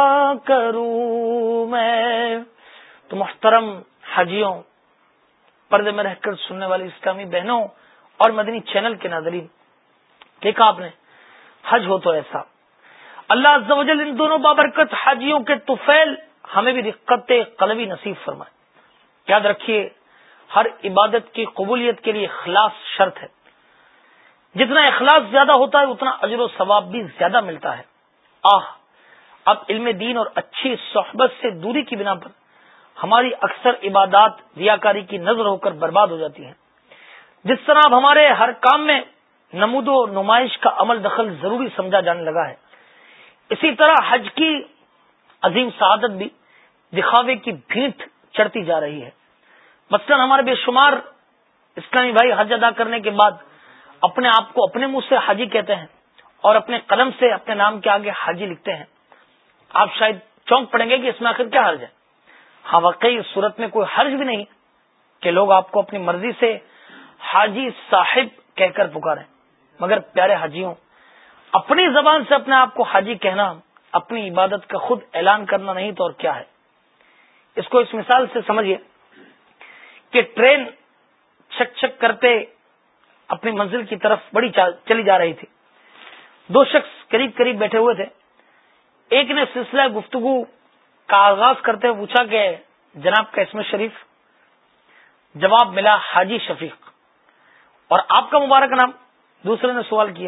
کروں میں۔ تو محترم حاجیوں، پردے میں رہ کر سننے والی اسلامی بہنوں اور مدنی چینل کے ناظرین، دیکھا آپ نے، حج ہو تو ایسا۔ اللہ عز و جل ان دونوں بابرکت حاجیوں کے طفیل ہمیں بھی رقت قلبی نصیب فرمائے۔ یاد رکھیے، ہر عبادت کی قبولیت کے لیے اخلاص شرط ہے، جتنا اخلاص زیادہ ہوتا ہے اتنا اجر و ثواب بھی زیادہ ملتا ہے۔ آہ، اب علم دین اور اچھی صحبت سے دوری کی بنا پر ہماری اکثر عبادات ریاکاری کی نظر ہو کر برباد ہو جاتی ہیں۔ جس طرح اب ہمارے ہر کام میں نمود و نمائش کا عمل دخل ضروری سمجھا جانے لگا ہے، اسی طرح حج کی عظیم سعادت بھی دکھاوے کی بھینٹ چڑھتی جا رہی ہے۔ مثلا ہمارے بے شمار اسلامی بھائی حج ادا کرنے کے بعد اپنے آپ کو اپنے منہ سے حاجی کہتے ہیں اور اپنے قلم سے اپنے نام کے آگے حاجی لکھتے ہیں۔ آپ شاید چونک پڑیں گے کہ اس میں آخر کیا حرج ہے؟ ہاں، واقعی اس صورت میں کوئی حرج بھی نہیں کہ لوگ آپ کو اپنی مرضی سے حاجی صاحب کہہ کر پکاریں، مگر پیارے حاجیوں، اپنی زبان سے اپنے آپ کو حاجی کہنا اپنی عبادت کا خود اعلان کرنا نہیں تو اور کیا ہے۔ اس کو اس مثال سے سمجھیے کہ ٹرین چھک چھک کرتے اپنی منزل کی طرف بڑی چلی جا رہی تھی۔ دو شخص قریب قریب بیٹھے ہوئے تھے۔ ایک نے سلسلہ گفتگو کا آغاز کرتے ہوئے پوچھا کہ جناب کا اسم شریف؟ جواب ملا حاجی شفیق۔ اور آپ کا مبارک نام؟ دوسرے نے سوال کیا۔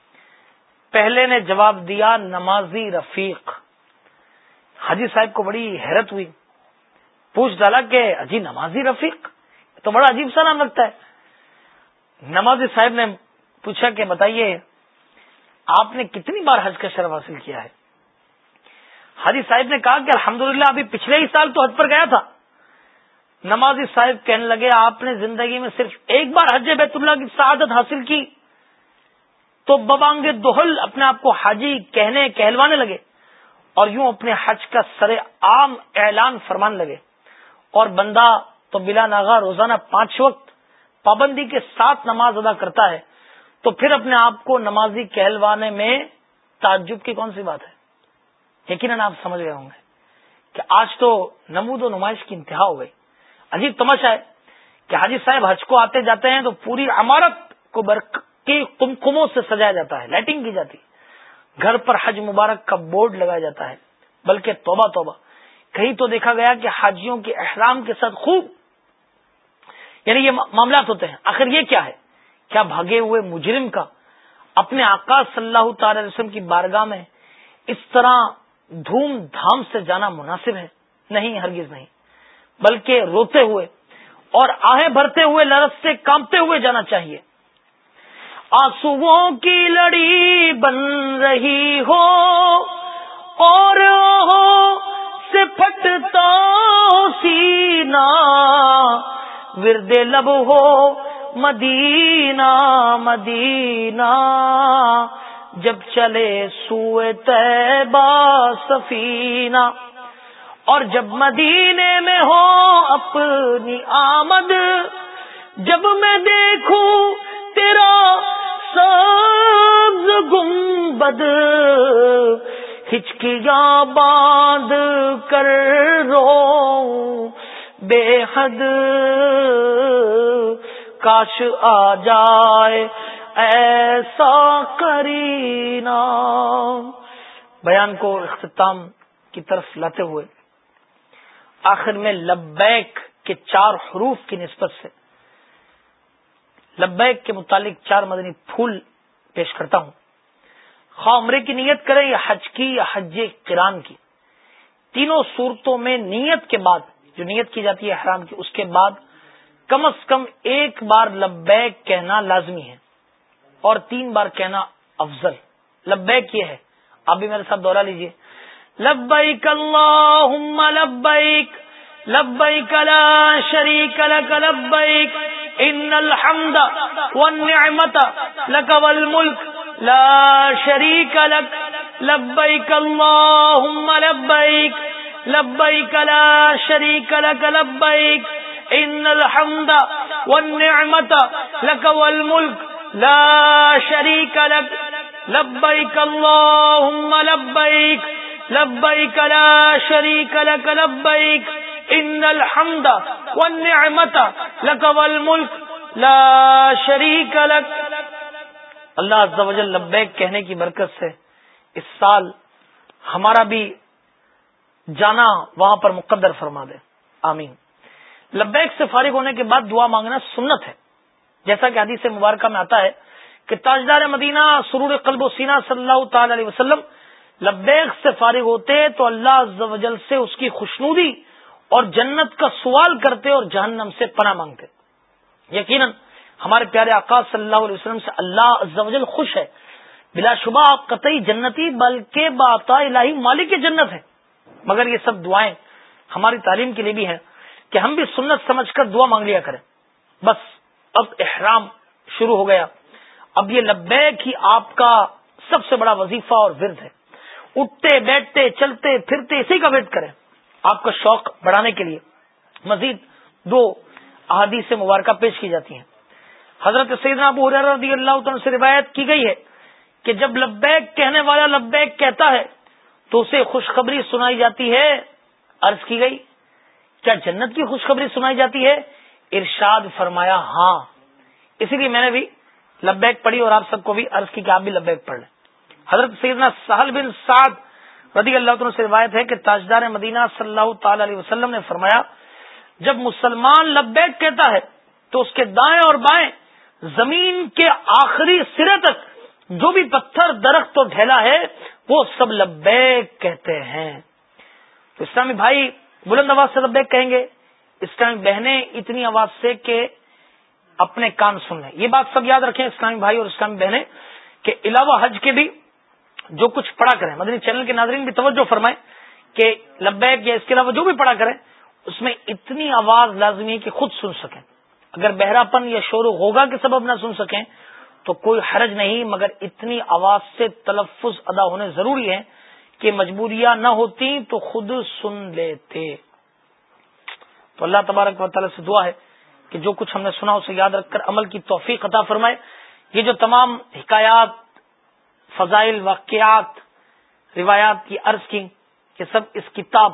پہلے نے جواب دیا نمازی رفیق۔ حاجی صاحب کو بڑی حیرت ہوئی، پوچھ ڈالا کہ اجی نمازی رفیق تو بڑا عجیب سا نام لگتا ہے۔ نمازی صاحب نے پوچھا کہ بتائیے آپ نے کتنی بار حج کا شرف حاصل کیا ہے؟ حاجی صاحب نے کہا کہ الحمدللہ ابھی پچھلے ہی سال تو حج پر گیا تھا۔ نمازی صاحب کہنے لگے آپ نے زندگی میں صرف ایک بار حج بیت اللہ کی سعادت حاصل کی تو ببانگ دہل اپنے آپ کو حاجی کہنے کہلوانے لگے اور یوں اپنے حج کا سر عام اعلان فرمانے لگے، اور بندہ تو بلا ناغہ روزانہ پانچ وقت پابندی کے ساتھ نماز ادا کرتا ہے، تو پھر اپنے آپ کو نمازی کہلوانے میں تعجب کی کون سی بات ہے؟ یقیناً آپ سمجھ گئے ہوں گے کہ آج تو نمود و نمائش کی انتہا ہو گئی۔ عجیب تماشا ہے کہ حاجی صاحب حج کو آتے جاتے ہیں تو پوری عمارت کو برق کی قمقموں سے سجایا جاتا ہے، لائٹنگ کی جاتی ہے، گھر پر حج مبارک کا بورڈ لگایا جاتا ہے، بلکہ توبہ توبہ، کہیں تو دیکھا گیا کہ حاجیوں کے احرام کے ساتھ خوب یعنی یہ معاملات ہوتے ہیں۔ آخر یہ کیا ہے؟ کیا بھاگے ہوئے مجرم کا اپنے آقا صلی اللہ تعالی علیہ وسلم کی بارگاہ میں اس طرح دھوم دھام سے جانا مناسب ہے؟ نہیں، ہرگز نہیں، بلکہ روتے ہوئے اور آہیں بھرتے ہوئے لرز سے کانپتے ہوئے جانا چاہیے. آنسوؤں کی لڑی بن رہی ہو اور آہوں سے پھٹتا ہو سینہ، ورد لب ہو مدینہ مدینہ، جب چلے سوئے طیبہ سفینہ. اور جب مدینے میں ہو اپنی آمد، جب میں دیکھوں تیرا سبز گنبد، ہچکیاں باندھ کر رو بے حد، کاش آ جائے ایسا قرینہ. بیان کو اختتام کی طرف لاتے ہوئے آخر میں لبیک کے چار حروف کی نسبت سے لبیک کے متعلق چار مدنی پھول پیش کرتا ہوں. خواہ عمرے کی نیت کریں یا حج کی یا حج قران کی، تینوں صورتوں میں نیت کے بعد جو نیت کی جاتی ہے احرام کی، اس کے بعد کم از کم ایک بار لبیک کہنا لازمی ہے اور تین بار کہنا افضل. لبیک یہ ہے، آپ بھی میرے ساتھ دوہرا لیجئے. لبیک اللہم لبیک لبیک لا شریک لک لبیک ان الحمد والنعمت لک والملک لا شریک لک لبیک اللہم لبیک لبیک لا شریک لک لبیک ان الحمد والنعمت لک والملک لا شریک لک لبیک اللہم لبیک لبیک لا شریک لک لبیک ان الحمد والنعمت لک والملک لا شریک لک. اللہ عز و جل لبیک کہنے کی برکت سے اس سال ہمارا بھی جانا وہاں پر مقدر فرما دے، آمین. لبیک سے فارغ ہونے کے بعد دعا مانگنا سنت ہے، جیسا کہ حدیث مبارکہ میں آتا ہے کہ تاجدار مدینہ سرور قلب و سینہ صلی اللہ تعالی علیہ وسلم لبیک سے فارغ ہوتے تو اللہ عز و جل سے اس کی خوشنودی اور جنت کا سوال کرتے اور جہنم سے پناہ مانگتے. یقیناً ہمارے پیارے آقا صلی اللہ علیہ وسلم سے اللہ عز و جل خوش ہے، بلا شبہ آپ قطعی جنتی بلکہ بعطا الہی مالک جنت ہے. مگر یہ سب دعائیں ہماری تعلیم کے لیے بھی ہیں کہ ہم بھی سنت سمجھ کر دعا مانگ لیا کریں. بس اب احرام شروع ہو گیا، اب یہ لبیک ہی آپ کا سب سے بڑا وظیفہ اور ورد ہے. اٹھتے بیٹھتے چلتے پھرتے اسی کا ویٹ کریں. آپ کا شوق بڑھانے کے لیے مزید دو احادیث مبارکہ پیش کی جاتی ہیں. حضرت سیدنا ابو ہریرہ رضی اللہ عنہ سے روایت کی گئی ہے کہ جب لبیک کہنے والا لبیک کہتا ہے تو اسے خوشخبری سنائی جاتی ہے. عرض کی گئی کیا جنت کی خوشخبری سنائی جاتی ہے؟ ارشاد فرمایا ہاں. اسی لیے میں نے بھی لبیک پڑھی اور آپ سب کو بھی عرض کی کہ آپ بھی لبیک پڑھ لیں. حضرت سیدنا سہل بن سعد رضی اللہ عنہ سے روایت ہے کہ تاجدار مدینہ صلی اللہ تعالی علیہ وسلم نے فرمایا جب مسلمان لبیک کہتا ہے تو اس کے دائیں اور بائیں زمین کے آخری سرے تک جو بھی پتھر درخت اور ڈھیلا ہے وہ سب لبیک کہتے ہیں. تو اسلامی بھائی بلند آواز سے لبیک کہیں گے، اسلامی بہنیں اتنی آواز سے کہ اپنے کان سن لیں. یہ بات سب یاد رکھیں اسلامی بھائی اور اسلامی بہنیں کہ علاوہ حج کے بھی جو کچھ پڑھا کریں، مدنی چینل کے ناظرین بھی توجہ فرمائیں کہ لبیک یا اس کے علاوہ جو بھی پڑھا کریں اس میں اتنی آواز لازمی ہے کہ خود سن سکیں. اگر بہراپن یا شور و غوغا کے سبب نہ سن سکیں تو کوئی حرج نہیں، مگر اتنی آواز سے تلفظ ادا ہونے ضروری ہے کہ مجبوریاں نہ ہوتی تو خود سن لیتے. تو اللہ تبارک و تعالی سے دعا ہے کہ جو کچھ ہم نے سنا اسے یاد رکھ کر عمل کی توفیق عطا فرمائے. یہ جو تمام حکایات، فضائل، واقعات، روایات کی عرض کی، یہ سب اس کتاب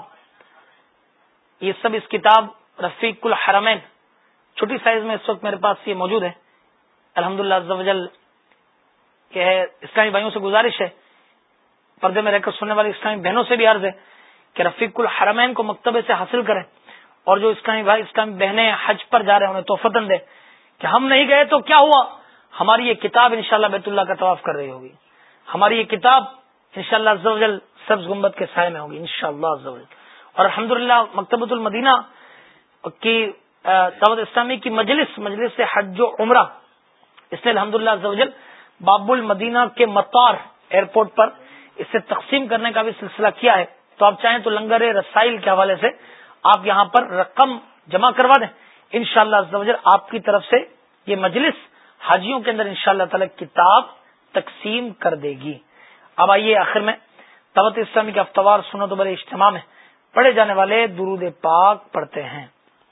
یہ سب اس کتاب رفیق الحرمین چھوٹی سائز میں اس وقت میرے پاس یہ موجود ہے. الحمدللہ عز و جل کہ ہے اسلامی بھائیوں سے گزارش ہے، پردے میں رہ کر سننے والی اسلامی بہنوں سے بھی عرض ہے کہ رفیق الحرمین کو مکتبے سے حاصل کریں، اور جو اسلامی بھائی اسلامی بہنیں حج پر جا رہے ہیں انہیں تحفتاً دیں کہ ہم نہیں گئے تو کیا ہوا، ہماری یہ کتاب انشاءاللہ بیت اللہ کا طواف کر رہی ہوگی، ہماری یہ کتاب انشاءاللہ عز و جل سبز گنبد کے سائے میں ہوگی انشاءاللہ عز و جل. اور الحمدللہ مکتبۃ المدینہ کی دعوت اسلامی کی مجلس مجلس سے حج و عمرہ، اس نے الحمدللہ عز و جل باب المدینہ کے مطار ایئرپورٹ پر اسے تقسیم کرنے کا بھی سلسلہ کیا ہے. تو آپ چاہیں تو لنگر رسائل کے حوالے سے آپ یہاں پر رقم جمع کروا دیں، انشاءاللہ عز و جل آپ کی طرف سے یہ مجلس حاجیوں کے اندر انشاءاللہ تعالی کتاب تقسیم کر دے گی. اب آئیے آخر میں دعوت اسلامی کے ہفتہ سنت و بڑے اجتماع میں پڑھے جانے والے درود پاک پڑھتے ہیں.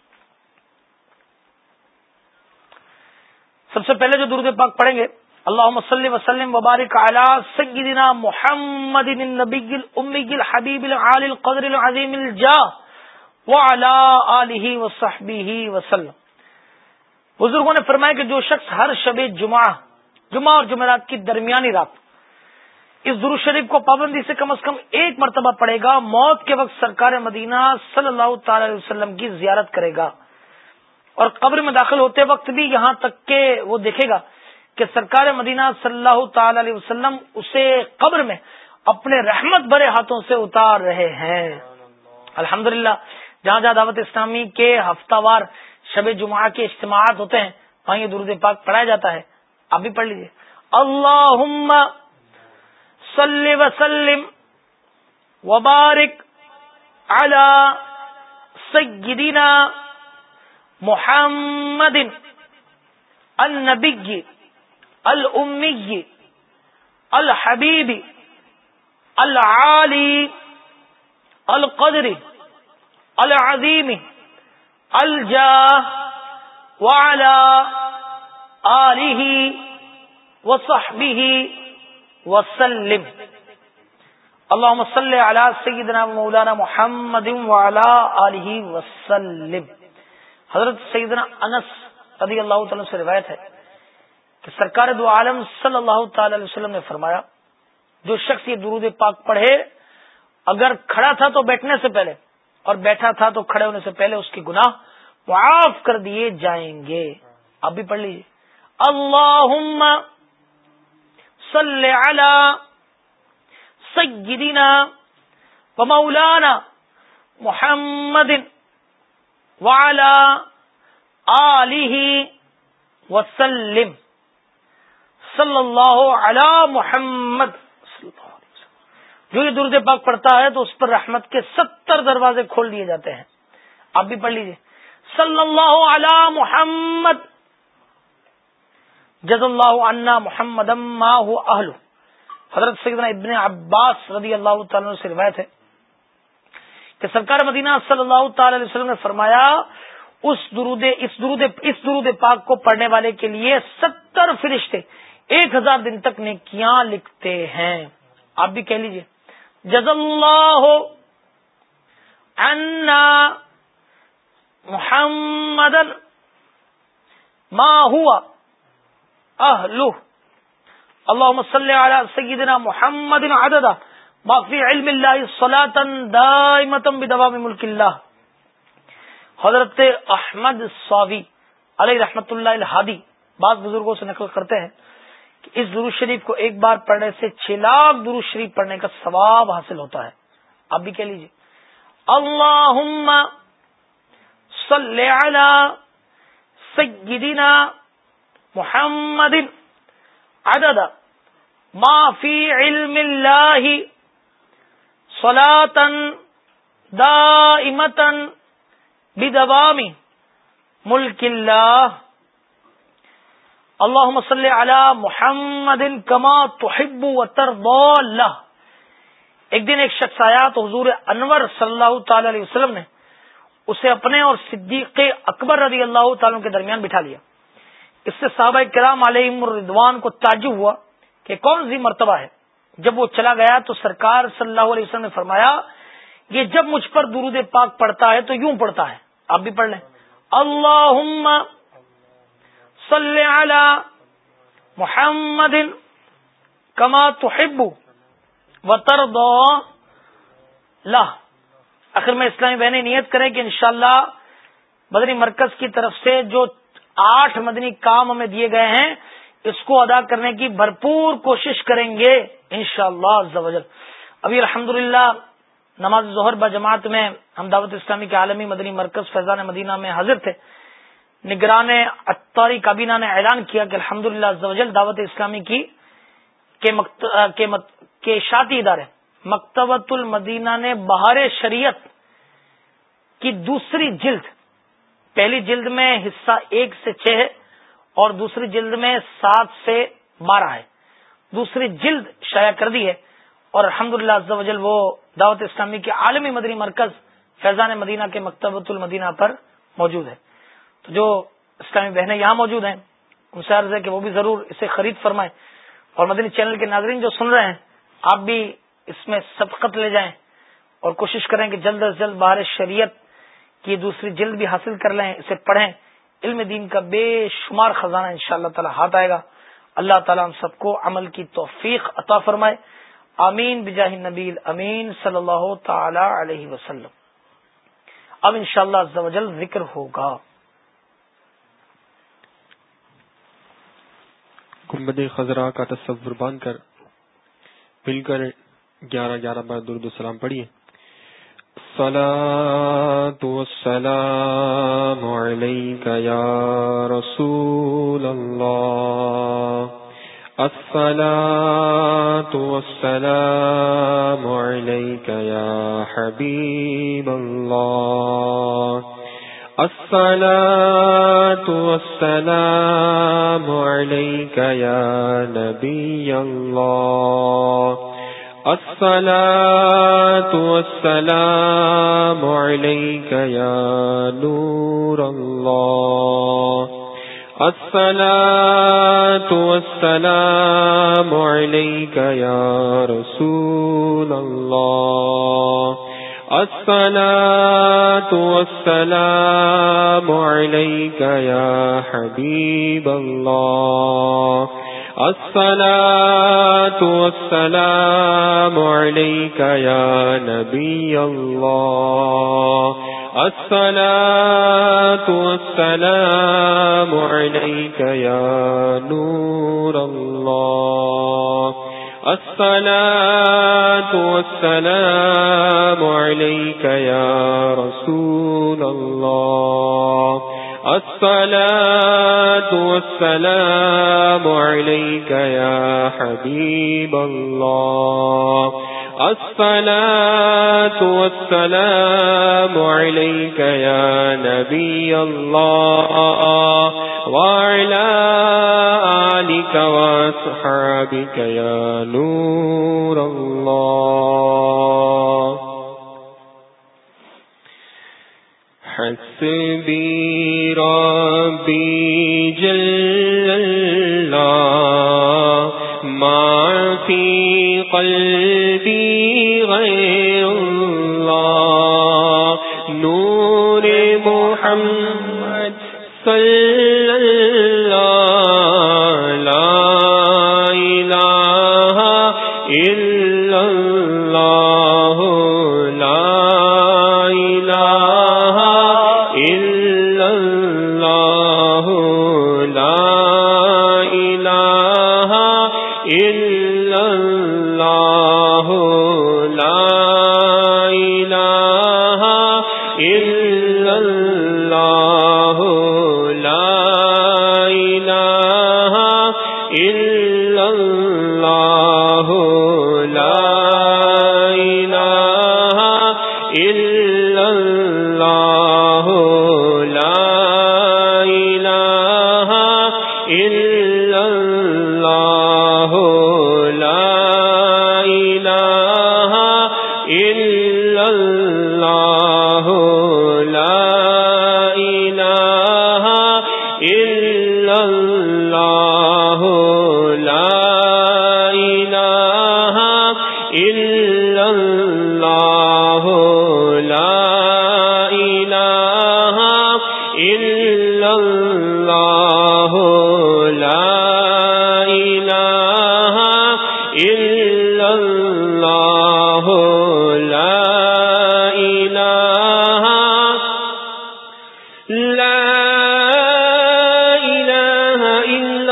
سب سے پہلے جو درود پاک پڑھیں گے، اللہم صلی وسلم وبارک علی سیدنا محمد النبی الامی الحبیب العالی القدر العظیم الجاہ وعلی آلہ وصحبہ وسلم. بزرگوں نے فرمایا کہ جو شخص ہر شب جمعہ جمعہ اور جمعرات کی درمیانی رات اس درود شریف کو پابندی سے کم از کم ایک مرتبہ پڑھے گا، موت کے وقت سرکار مدینہ صلی اللہ تعالی علیہ وسلم کی زیارت کرے گا، اور قبر میں داخل ہوتے وقت بھی یہاں تک کہ وہ دیکھے گا کہ سرکار مدینہ صلی اللہ تعالی علیہ وسلم اسے قبر میں اپنے رحمت بھرے ہاتھوں سے اتار رہے ہیں. الحمدللہ جہاں جہاں دعوت اسلامی کے ہفتہ وار شب جمعہ کے اجتماعات ہوتے ہیں وہیں یہ درود پاک پڑھایا جاتا ہے. آپ بھی پڑھ لیجیے. اللہم صلی وسلم وبارک علی سیدنا محمد النبی الامی الحبیب العالی القدر العظیم الجاہ وعلی آلہ وصحبہ وسلم. اللہم صلی علی سیدنا مولانا محمد وعلی آلہ وسلم. حضرت سیدنا انس رضی اللہ تعالیٰ سے روایت ہے کہ سرکار دو عالم صلی اللہ تعالی علیہ وسلم نے فرمایا، جو شخص یہ درود پاک پڑھے اگر کھڑا تھا تو بیٹھنے سے پہلے اور بیٹھا تھا تو کھڑے ہونے سے پہلے اس کی گناہ معاف کر دیے جائیں گے. آپ بھی پڑھ لیجیے. اللہم صلی علی سیدنا و مولانا محمد وعلی آلہ وسلم صلی اللہ علی محمد. جو یہ درود پاک پڑھتا ہے تو اس پر رحمت کے ستر دروازے کھول دیے جاتے ہیں. آپ بھی پڑھ لیجیے. صلی اللہ علی محمد جز اللہ عنا محمد ما هو اہلہ. حضرت سیدنا ابن عباس رضی اللہ تعالیٰ سے روایت ہے کہ سرکار مدینہ صلی اللہ تعالی علیہ وسلم نے فرمایا، اس درود اس درود اس درود پاک کو پڑھنے والے کے لیے ستر فرشتے ایک ہزار دن تک نیکیاں لکھتے ہیں. آپ بھی کہہ لیجیے. جز اللہ عنا محمد ما ہوا اہلہ. اللہم صلی علی سیدنا محمد عدد ما فی علم اللہ صلاۃ دائمۃ بدوام ملک اللہ. حضرت احمد صاوی علیہ رحمت اللہ الہادی بعض بزرگوں سے نقل کرتے ہیں کہ اس درود شریف کو ایک بار پڑھنے سے چھ لاکھ درود شریف پڑھنے کا ثواب حاصل ہوتا ہے. آپ بھی کہہ لیجیے. اللہم صلی علی سیدنا محمد عدد ما فی علم اللہ صلاۃ دائمۃ بدوام ملک اللہ. اللہم صلی علی محمد کما تحب وترضی اللہ. ایک دن ایک شخص آیا تو حضور انور صلی اللہ تعالی علیہ وسلم نے اسے اپنے اور صدیق اکبر رضی اللہ تعالیٰ کے درمیان بٹھا لیا. اس سے صحابہ کرام علیہم الرضوان کو تعجب ہوا کہ کون سی مرتبہ ہے. جب وہ چلا گیا تو سرکار صلی اللہ علیہ وسلم نے فرمایا، یہ جب مجھ پر درود پاک پڑھتا ہے تو یوں پڑھتا ہے. آپ بھی پڑھ لیں. اللہم صلی علی محمد کما تحب وترضی اللہ. آخر میں اسلامی بہنیں نیت کریں کہ انشاءاللہ مدنی مرکز کی طرف سے جو آٹھ مدنی کام ہمیں دیے گئے ہیں اس کو ادا کرنے کی بھرپور کوشش کریں گے انشاءاللہ عز و جل. ابھی الحمدللہ نماز ظہر بجماعت میں ہم دعوت اسلامی کے عالمی مدنی مرکز فیضان مدینہ میں حاضر تھے. نگران اطاری کابینہ نے اعلان کیا کہ الحمدللہ عز و جل دعوت اسلامی کی کے, مکت... کے, مت... کے اشاعتی ادارے مکتبۃ المدینہ نے بہار شریعت کی دوسری جلد، پہلی جلد میں حصہ ایک سے چھ ہے اور دوسری جلد میں سات سے بارہ ہے، دوسری جلد شائع کر دی ہے. اور الحمدللہ عز و جل وہ دعوت اسلامی کے عالمی مدنی مرکز فیضان مدینہ کے مکتبۃ المدینہ پر موجود ہے. تو جو اسلامی بہنیں یہاں موجود ہیں ان سے عرض ہے کہ وہ بھی ضرور اسے خرید فرمائیں، اور مدنی چینل کے ناظرین جو سن رہے ہیں آپ بھی اس میں سبقت لے جائیں اور کوشش کریں کہ جلد از جلد بہار شریعت کی دوسری جلد بھی حاصل کر لیں، اسے پڑھیں. علم دین کا بے شمار خزانہ انشاءاللہ تعالی ہاتھ آئے گا. اللہ تعالی ہم سب کو عمل کی توفیق عطا فرمائے. آمین بجاہ النبی امین صلی اللہ تعالی علیہ وسلم. اب انشاءاللہ عز و جل ذکر ہوگا. گنبد خضرا کا تصور باندھ کر مل کر گیارہ گیارہ بار درود و سلام پڑھیے. الصلاة والسلام علیک یا رسول اللہ، الصلاة والسلام علیک یا حبیب اللہ، الصلاة والسلام علیک یا نبی اللہ، الصلاة والسلام علیک یا نور اللہ، الصلاة والسلام علیک یا رسول اللہ، الصلاة والسلام علیک یا حبیب اللہ، الصلاة والسلام علیک یا نبی اللہ، الصلاة والسلام علیک یا نور اللہ، الصلاة والسلام علیک یا رسول اللہ، الصلاة والسلام علیک یا حبیب اللہ، الصلاة والسلام علیک یا نبی اللہ، وعلی آلک واصحابک یا نور اللہ. حسبی ربی جل اللہ ما فی قلبی غیر اللہ، نور محمد صلی اللہ، لا الہ الا اللہ، لا الہ الا اللہ، لا الہ الا اللہ، لا الہ الا اللہ، لا الہ الا اللہ، لا الہ الا اللہ، لا الہ الا اللہ، لا الہ الا اللہ، لا الہ الا اللہ، لا الہ الا اللہ، لا الہ الا اللہ، لا الہ الا اللہ، لا الہ لا الہ الا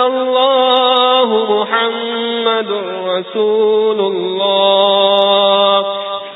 اللہ محمد رسول اللہ،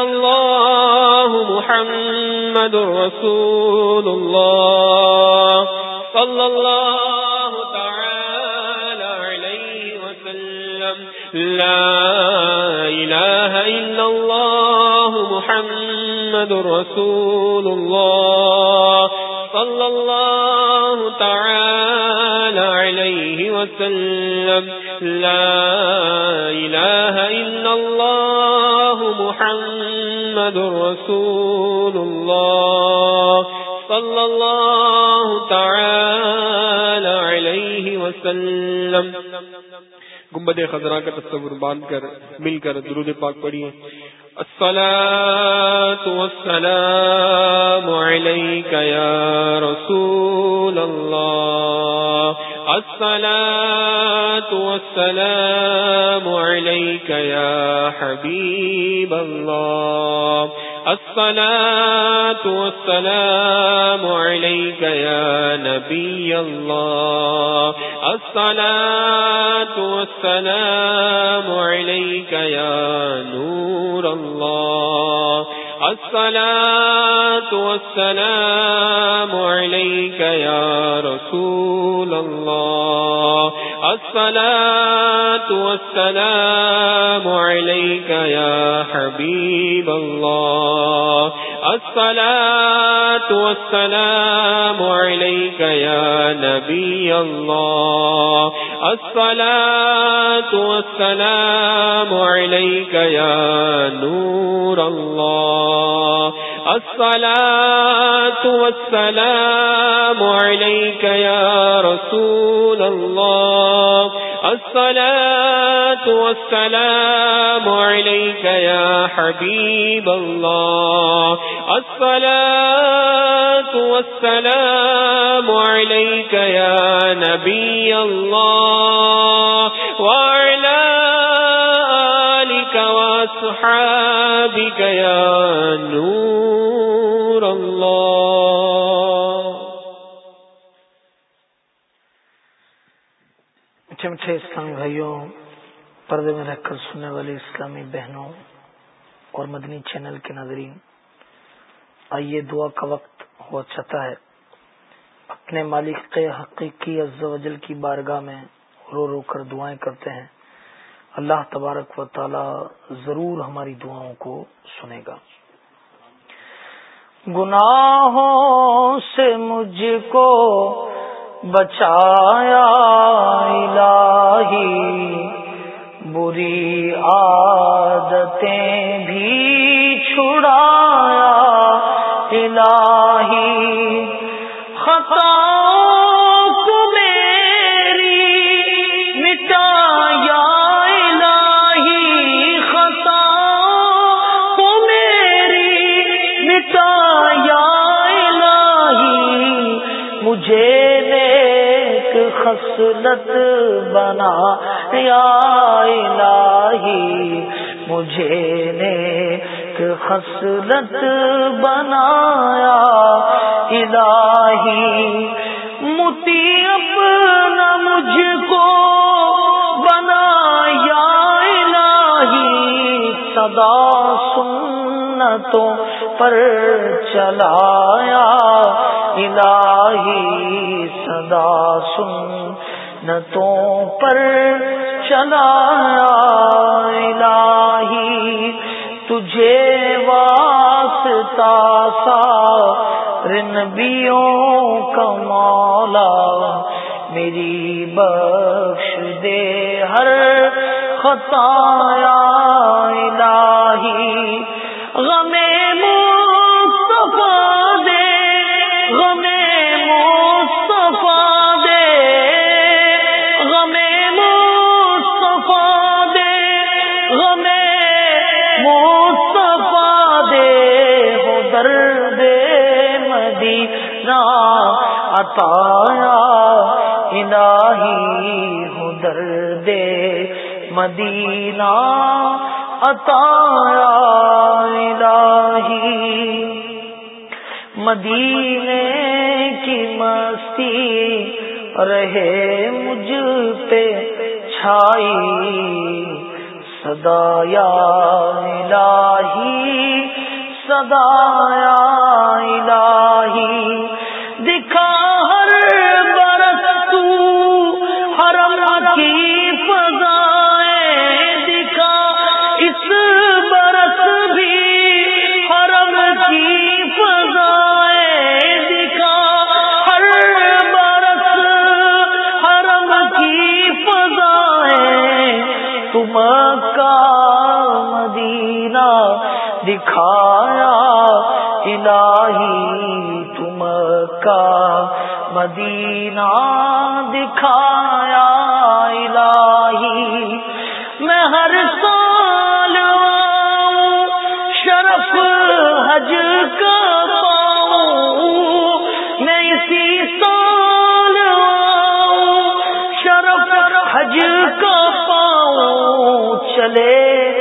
اللہ محمد رسول اللہ صلی اللہ تعالی علیہ وسلم لا الہ الا اللہ محمد رسول اللہ صلی اللہ تعالی علیہ وسلم لا الہ الا اللہ محمد رسول اللہ صلی اللہ تعالی علیہ وسلم. گنبد خضراء کا تصور باندھ کر مل کر درود پاک پڑھیے. الصلاة والسلام عليك يا رسول الله الصلاة والسلام عليك يا حبيب الله الصلاة والسلام عليك يا نبي الله الصلاة والسلام عليك يا نور الله الصلاة والسلام عليك يا رسول الله الصلاة والسلام عليك يا حبيب الله الصلاة والسلام عليك يا نبي الله الصلاة والسلام عليك يا نور الله الصلاة والسلام عليك يا رسول الله الصلاة والسلام عليك يا حبيب الله الصلاة والسلام عليك يا نبي الله وعلى آلك وأصحابك يا نور الله. میٹھے میٹھے اسلامی بھائیوں، پردے میں رہ کر سننے والے اسلامی بہنوں اور مدنی چینل کے ناظرین، آئیے دعا کا وقت ہوا چاہتا ہے. اپنے مالک حقیقی عز و جل کی بارگاہ میں رو رو کر دعائیں کرتے ہیں. اللہ تبارک و تعالی ضرور ہماری دعاؤں کو سنے گا. گناہوں سے مجھ کو بچایا الہی، بری عادتیں بھی چھڑایا الہی، خطاؤں کو میری مٹایا الہی، خطاؤں کو میری مٹایا الہی، مجھے خصلت بنا یا الہی، مجھے نیک خصلت بنایا الہی، متی اپنا مجھ کو بنایا الہی، صدا سنتوں پر چلایا الہی، صدا سنتوں پر چلایا الہی، تجھے واسطہ سارے نبیوں کا مولا، میری بخش دے ہر خطا یا الہی، غم مصطفیٰ دے، غم مصطفیٰ دے، غم مصطفیٰ دے، غم مصطفیٰ دے، ہو درد مدینہ عطایا الہی، ہو درد مدینہ عطایا الہی، مدینے کی مستی رہے مجھ پہ چھائی، صدا یا الہی صدایا الہی دکھا ہر برس تو حرم کی فضائیں دکھا اس برس بھی حرم کی فضائیں دکھا ہر برس حرم کی فضائیں تم کا مدینہ دکھایا الہی تم کا مدینہ دکھایا الہی میں ہر سال آؤں شرف حج کا پاؤں میں اسی سال آؤں شرف حج کا پاؤں چلے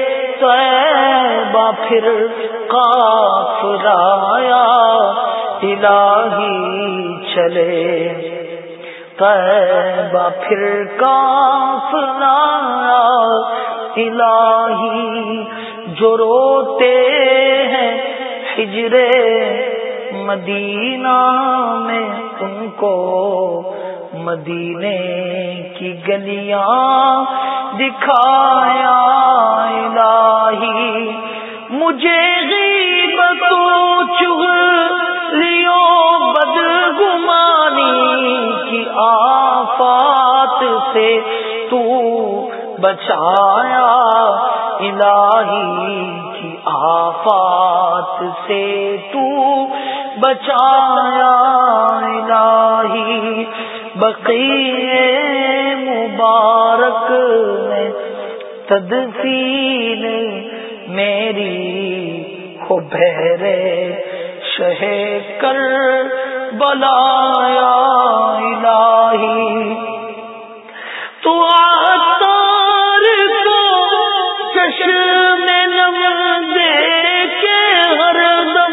طیبہ پھر قافلہ آیا الہی چلے طیبہ پھر قافلہ آیا الہی جو روتے ہیں ہجر مدینہ میں ان کو مدینے کی گلیاں دکھایا الہی مجھے غیبت و چغلیوں بدگمانی کی آفات سے تو بچایا الہی کی آفات سے تو بچایا الہی بقیع مبارک میں تدفین میری ہو بہرے شہ کر بلایا الہی تو عطار کو چشم نم دے کے ہر دم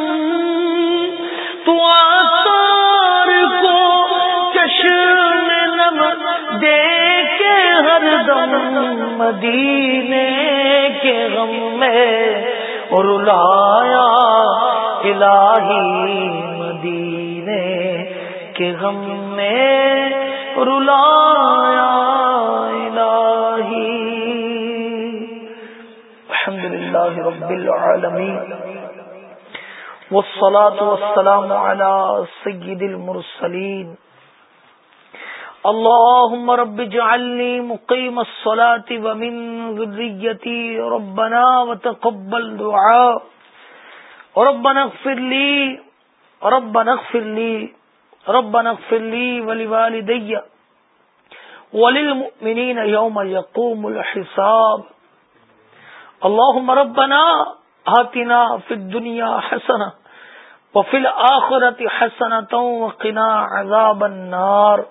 تو عطار کو چشم نم دے کے ہر دم مدینے کے غم میں رلایا الہی مدینے کے غم میں رلایا الہی الحمدللہ رب العالمین والصلاة والسلام على سید المرسلین اللهم رب اجعلني مقيم الصلاة ومن ذريتي ربنا وتقبل دعاء ربنا اغفر لي ربنا اغفر لي ربنا اغفر لي ولوالدي وللمؤمنين يوم يقوم الحساب اللهم ربنا آتنا في الدنيا حسنة وفي الآخرة حسنة وقنا عذاب النار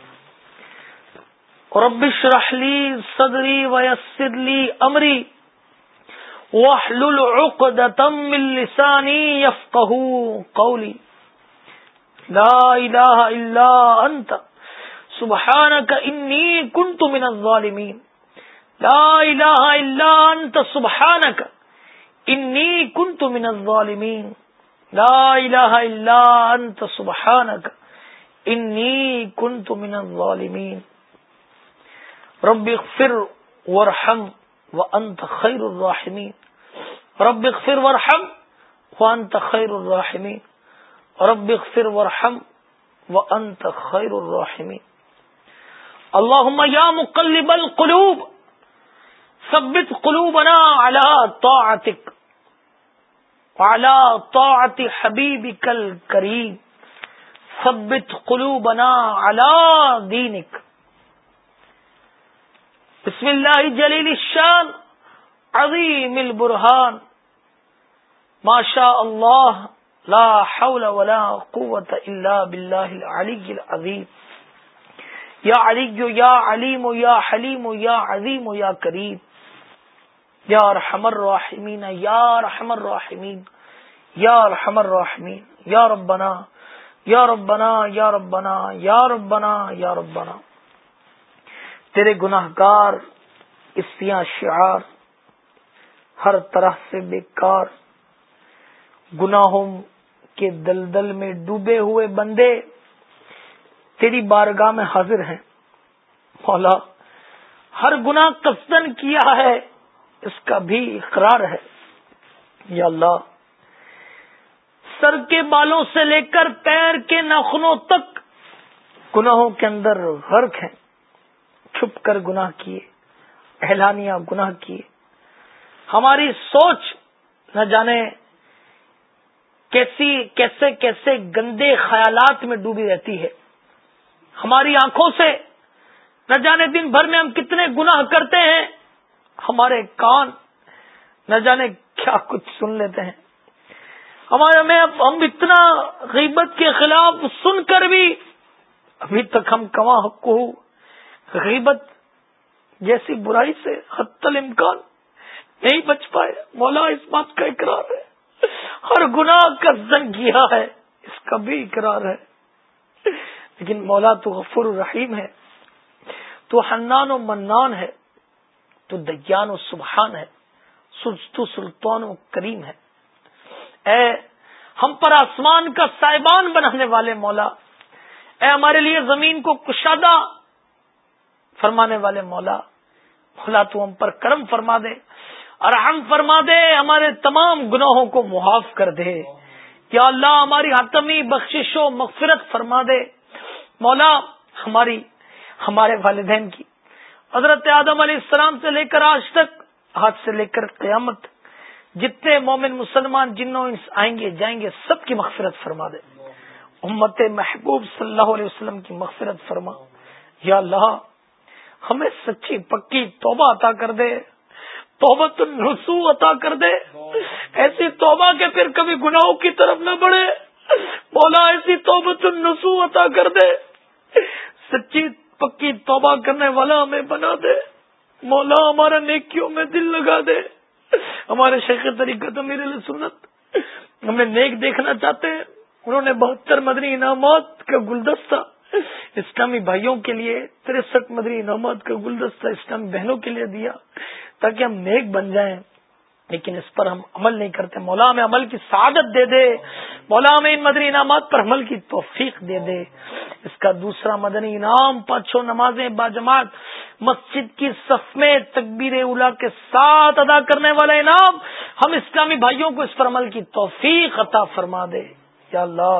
رب اشرح لي صدري ويسر لي امري واحلل عقدة من لساني يفقهوا قولي لا اله الا انت سبحانك اني كنت من الظالمين لا اله الا انت سبحانك اني كنت من الظالمين لا اله الا انت سبحانك اني كنت من الظالمين رب اغفر وارحم وانت خیر الراحمین رب اغفر وارحم وانت خیر الراحمین رب اغفر وارحم وانت خیر الراحمین اللهم یا مقلب القلوب ثبت قلوبنا على طاعتك وعلى طاعت حبیبک الکریم ثبت قلوبنا على دینک بسم اللہ جلیل الشان عظیم البرہان ما شاء اللہ لا حول ولا قوة الا باللہ العلی العظیم یا علی یا علیم یا حلیم یا عظیم یا کریم یا ارحم الراحمین یا ارحم الراحمین یا ارحم الراحمین یا ربنا یا ربنا یا ربنا یا ربنا یا ربنا تیرے گناہ گار اسیاں شعار ہر طرح سے بیکار گناہوں کے دلدل میں ڈوبے ہوئے بندے تیری بارگاہ میں حاضر ہیں مولا. ہر گناہ قصدن کیا ہے اس کا بھی اقرار ہے یا اللہ. سر کے بالوں سے لے کر پیر کے ناخنوں تک گناہوں کے اندر غرق ہیں. چھپ کر گناہ کیے، اعلانیہ گناہ کیے. ہماری سوچ نہ جانے کیسی کیسے کیسے گندے خیالات میں ڈوبی رہتی ہے. ہماری آنکھوں سے نہ جانے دن بھر میں ہم کتنے گناہ کرتے ہیں. ہمارے کان نہ جانے کیا کچھ سن لیتے ہیں. ہمارے میں ہم اتنا غیبت کے خلاف سن کر بھی ابھی تک ہم کما حق غیبت جیسی برائی سے حتی الامکان نہیں بچ پائے. مولا اس بات کا اقرار ہے. ہر گناہ کا زن کیا ہے اس کا بھی اقرار ہے. لیکن مولا تو غفور الرحیم ہے، تو حنان و منان ہے، تو دیان و سبحان ہے، تو سلطان و کریم ہے. اے ہم پر آسمان کا سائبان بنانے والے مولا، اے ہمارے لیے زمین کو کشادہ فرمانے والے مولا، مولا تو ہم پر کرم فرما دے، رحم فرما دے، ہمارے تمام گناہوں کو معاف کر دے. یا اللہ ہماری حتمی بخشش و مغفرت فرما دے. مولا ہماری ہمارے والدین کی حضرت آدم علیہ السلام سے لے کر آج تک، آج سے لے کر قیامت جتنے مومن مسلمان جنوں انس آئیں گے جائیں گے سب کی مغفرت فرما دے. امت محبوب صلی اللہ علیہ وسلم کی مغفرت فرما. یا اللہ ہمیں سچی پکی توبہ عطا کر دے، توبۃ النصوح عطا کر دے. ایسی توبہ کہ پھر کبھی گناہوں کی طرف نہ بڑھے. مولا ایسی توبۃ النصوح عطا کر دے. سچی پکی توبہ کرنے والا ہمیں بنا دے. مولا ہمارا نیکیوں میں دل لگا دے. ہمارے شیخ طریقت امیر اہل سنت ہمیں نیک دیکھنا چاہتے ہیں. انہوں نے بہتر مدنی انعامات کا گلدستہ اسلامی بھائیوں کے لیے، تریسٹھ مدنی انعامات کا گلدستہ اسلامی بہنوں کے لیے دیا تاکہ ہم نیک بن جائیں، لیکن اس پر ہم عمل نہیں کرتے. مولا ہمیں عمل کی سعادت دے دے. مولا ہمیں ان مدنی انعامات پر عمل کی توفیق دے دے. اس کا دوسرا مدنی انعام پانچوں نمازیں باجماعت مسجد کی صف میں تکبیر اولا کے ساتھ ادا کرنے والا انعام، ہم اسلامی بھائیوں کو اس پر عمل کی توفیق عطا فرما دے. یا اللہ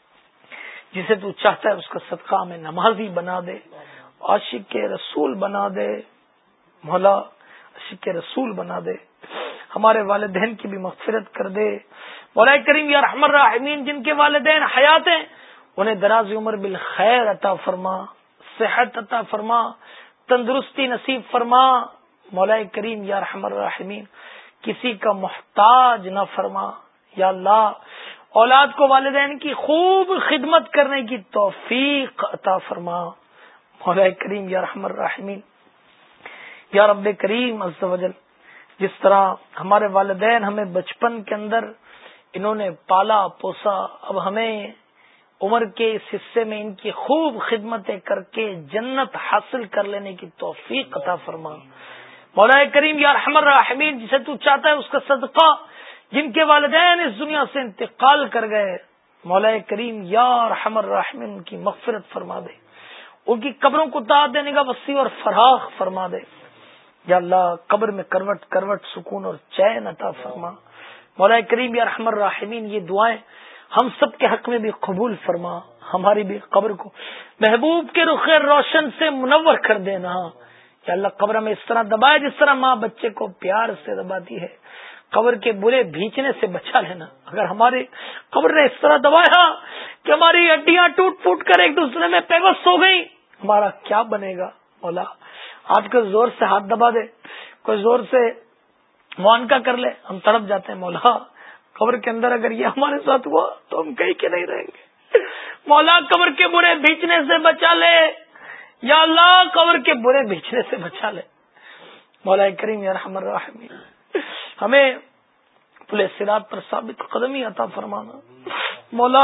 جسے تو چاہتا ہے اس کا صدقہ ہمیں نمازی بنا دے، عاشق رسول بنا دے. مولا عاشق رسول بنا دے. ہمارے والدین کی بھی مغفرت کر دے. مولا کریم یا رحم الراحمین جن کے والدین حیات ہیں انہیں دراز عمر بالخیر عطا فرما، صحت عطا فرما، تندرستی نصیب فرما. مولا کریم یا رحم الراحمین کسی کا محتاج نہ فرما. یا اللہ اولاد کو والدین کی خوب خدمت کرنے کی توفیق عطا فرما. مولا کریم یا رحم الراحمین یا رب کریم عز و جل، جس طرح ہمارے والدین ہمیں بچپن کے اندر انہوں نے پالا پوسا، اب ہمیں عمر کے اس حصے میں ان کی خوب خدمتیں کر کے جنت حاصل کر لینے کی توفیق عطا فرما. مولا کریم یا رحم الراحمین جسے تو چاہتا ہے اس کا صدقہ جن کے والدین اس دنیا سے انتقال کر گئے، مولا کریم یا رحم الراحمین ان کی مغفرت فرما دے. ان کی قبروں کو داد دینے کا وسیع اور فراخ فرما دے. یا اللہ قبر میں کروٹ کروٹ سکون اور چین عطا فرما. مولا کریم یا رحم الراحمین یہ دعائیں ہم سب کے حق میں بھی قبول فرما. ہماری بھی قبر کو محبوب کے رخ روشن سے منور کر دینا. یا اللہ قبر میں اس طرح دبائے جس طرح ماں بچے کو پیار سے دباتی ہے. قبر کے برے بھیچنے سے بچا لینا. اگر ہماری قبر نے اس طرح دبایا کہ ہماری ہڈیاں ٹوٹ پھوٹ کر ایک دوسرے میں پیوست ہو گئی، ہمارا کیا بنے گا؟ مولا آج کل زور سے ہاتھ دبا دے، کوئی زور سے معانقہ کر لے، ہم تڑپ جاتے ہیں. مولا قبر کے اندر اگر یہ ہمارے ساتھ ہوا تو ہم کہیں کے نہیں رہیں گے. مولا قبر کے برے بھیچنے سے بچا لے. یا اللہ قبر کے برے بھیچنے سے بچا لے. مولا کریم یا رحم الراحمین ہمیں پل صراط پر ثابت قدمی عطا فرمانا. مولا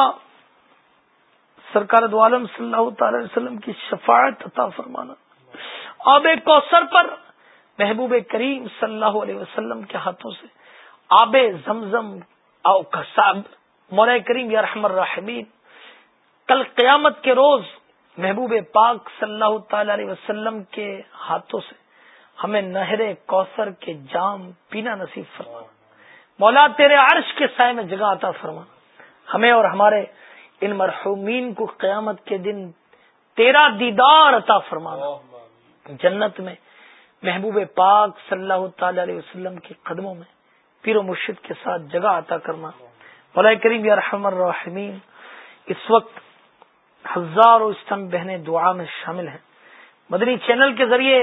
سرکار دو عالم صلی اللہ تعالی علیہ وسلم کی شفاعت عطا فرمانا. آب کوثر پر محبوب کریم صلی اللہ علیہ وسلم کے ہاتھوں سے آب زمزم او صاحب مولا کریم یا رحم الراحمین کل قیامت کے روز محبوب پاک صلی اللہ تعالی علیہ وسلم کے ہاتھوں سے ہمیں نہر کوثر کے جام پینا نصیب فرما. مولا تیرے عرش کے سائے میں جگہ عطا فرما. ہمیں اور ہمارے ان مرحومین کو قیامت کے دن تیرا دیدار عطا فرما. جنت میں محبوب پاک صلی اللہ تعالی علیہ وسلم کے قدموں میں پیر و مرشد کے ساتھ جگہ عطا کرنا. مولا کریم یا رحم الراحمین اس وقت ہزاروں اسلامی بہنیں دعا میں شامل ہیں. مدنی چینل کے ذریعے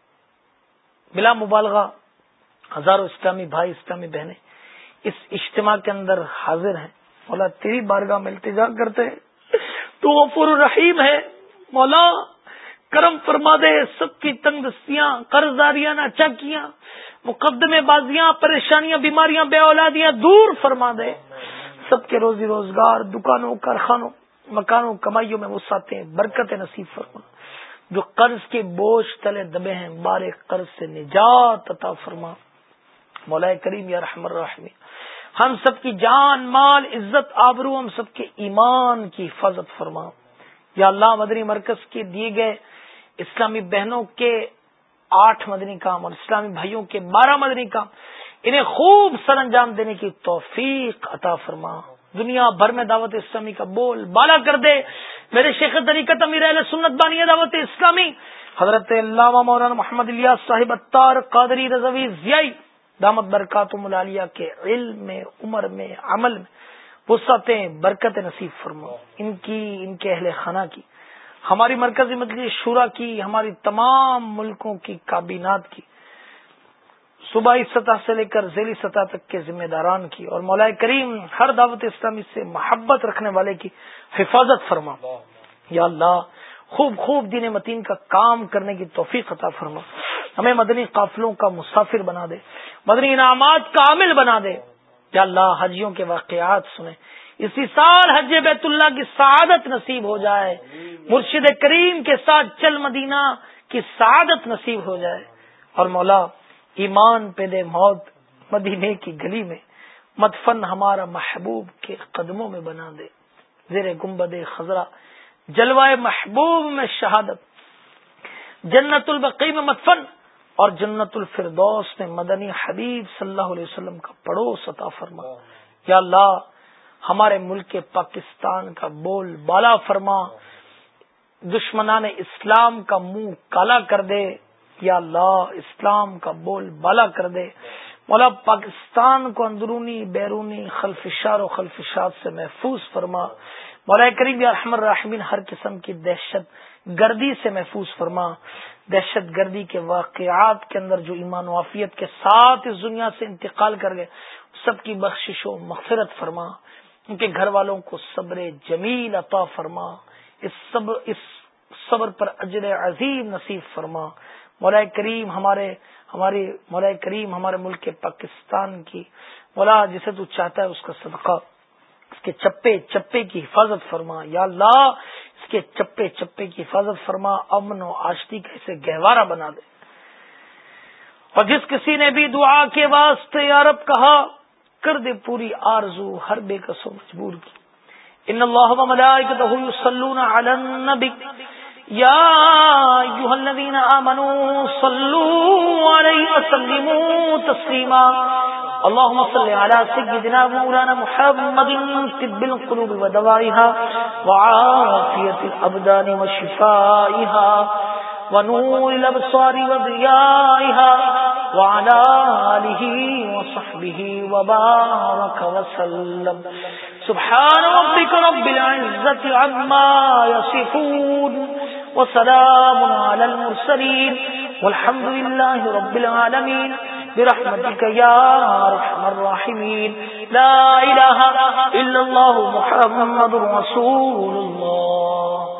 بلا مبالغہ ہزاروں اسلامی بھائی اسلامی بہنیں اس اجتماع کے اندر حاضر ہیں. مولا تیری بارگاہ میں التجا کرتے ہیں، تو غفور الرحیم ہے. مولا کرم فرما دے. سب کی تنگ دستیاں، قرض داریاں، ناچاکیاں، مقدمے بازیاں، پریشانیاں، بیماریاں، بے اولادیاں دور فرما دے. سب کے روزی روزگار، دکانوں، کارخانوں، مکانوں، کمائیوں میں وسعتیں، برکت نصیب فرما. جو قرض کے بوجھ تلے دبے ہیں بارے قرض سے نجات عطا فرما. مولا کریم یا رحم الراحمین ہم سب کی جان، مال، عزت، آبرو، ہم سب کے ایمان کی حفاظت فرما. یا اللہ مدنی مرکز کے دیے گئے اسلامی بہنوں کے آٹھ مدنی کام اور اسلامی بھائیوں کے بارہ مدنی کام انہیں خوب سر انجام دینے کی توفیق عطا فرما. دنیا بھر میں دعوت اسلامی کا بول بالا کر دے. میرے شیخ طریقت امیر اہل سنت بانی دعوت اسلامی حضرت علامہ مولانا محمد الیاس صاحب اتار قادری رضوی ضیائی دامت برکاتہم العالیہ کے علم میں، عمر میں، عمل میں وسعتیں، برکت نصیب فرما. ان کی، ان کے اہل خانہ کی، ہماری مرکزی مجلس شورا کی، ہماری تمام ملکوں کی کابینات کی، صوبائی سطح سے لے کر ذیلی سطح تک کے ذمہ داران کی، اور مولا کریم ہر دعوت اسلامی سے محبت رکھنے والے کی حفاظت فرما. یا اللہ خوب خوب دین متین کا کام کرنے کی توفیق عطا فرما. ہمیں مدنی قافلوں کا مسافر بنا دے، مدنی انعامات کا عامل بنا دے. یا اللہ حجیوں کے واقعات سنیں. اسی سال حج بیت اللہ کی سعادت نصیب ہو جائے. مرشد کریم کے ساتھ چل مدینہ کی سعادت نصیب ہو جائے. اور مولا ایمان پہ دے موت مدینے کی گلی میں، مدفن ہمارا محبوب کے قدموں میں بنا دے. زیر گنبد خضرا جلوائے محبوب میں شہادت، جنت البقیع میں مدفن اور جنت الفردوس میں مدنی حبیب صلی اللہ علیہ وسلم کا پڑوس عطا فرما. یا اللہ ہمارے ملک پاکستان کا بول بالا فرما. دشمنان اسلام کا منہ کالا کر دے. یا اللہ اسلام کا بول بالا کر دے. مولا پاکستان کو اندرونی بیرونی خلفشار و خلفشات سے محفوظ فرما. مولا کریم یا رحم الراحمین ہر قسم کی دہشت گردی سے محفوظ فرما. دہشت گردی کے واقعات کے اندر جو ایمان و عافیت کے ساتھ اس دنیا سے انتقال کر گئے سب کی بخشش و مغفرت فرما. ان کے گھر والوں کو صبر جمیل عطا فرما. اس صبر اس صبر پر اجر عظیم نصیب فرما. مولا کریم ہمارے ہماری مولا کریم ہمارے ملک پاکستان کی مولا جسے تو چاہتا ہے اس کا صدقہ اس کے چپے چپے کی حفاظت فرما. یا اللہ اس کے چپے چپے کی حفاظت فرما. امن و آشتی کا اسے گہوارہ بنا دے. اور جس کسی نے بھی دعا کے واسطے یا رب کہا کر دے پوری آرزو ہر بے کس و مجبور کی. ان اللہ و ملائکتہ یصلون علی النبی یا ایھا الذین آمنوا صلوا علیہ وسلموا تسلیما. اللهم صل على سيدنا مولانا محمد طب القلوب ودوائها وعافية الأبدان وشفائها ونور الأبصار وضيائها وعلى آله وصحبه وبارك وسلم. سبحان ربك رب العزة عما يصفون وسلام على المرسلين والحمد لله رب العالمين برحمتك يا ارحم الراحمين. لا الہ الا اللہ محمد رسول اللہ.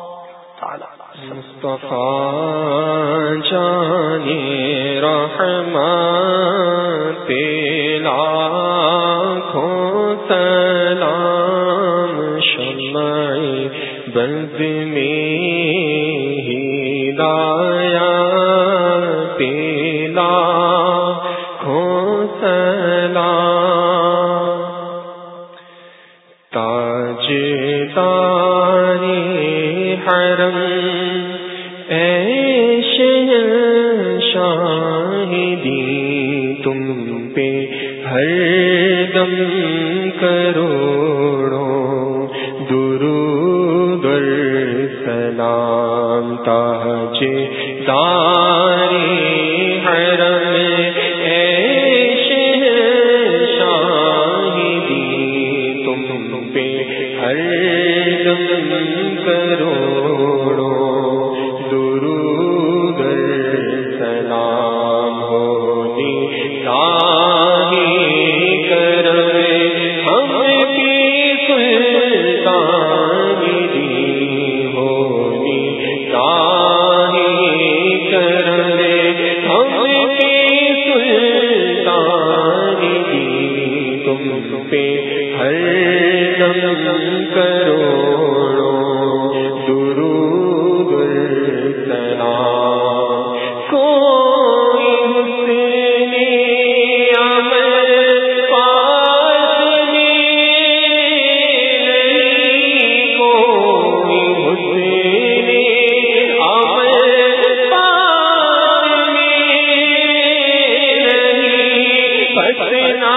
مصطفیٰ جان رحمت لاکھوں سلام شمع بز میں ہدایت لاکھوں سلام. تاجدار حرم اے شہنشاہ دی تم پہ ہر دم کروڑوں درود و سلام تاجدار حرم اے شہنشاہ دی تم پہ ہر دم کروڑوں درود و سلام ہونی چاہیے کرم ہم کی سلطان دی ہونی چاہیے کرم ہم کی سلطان دی تم پہ ہر دم کروڑوں درود و سلام کوئی حسن عمل پاس نہیں کوئی حسن عمل پاس نہیں پسنا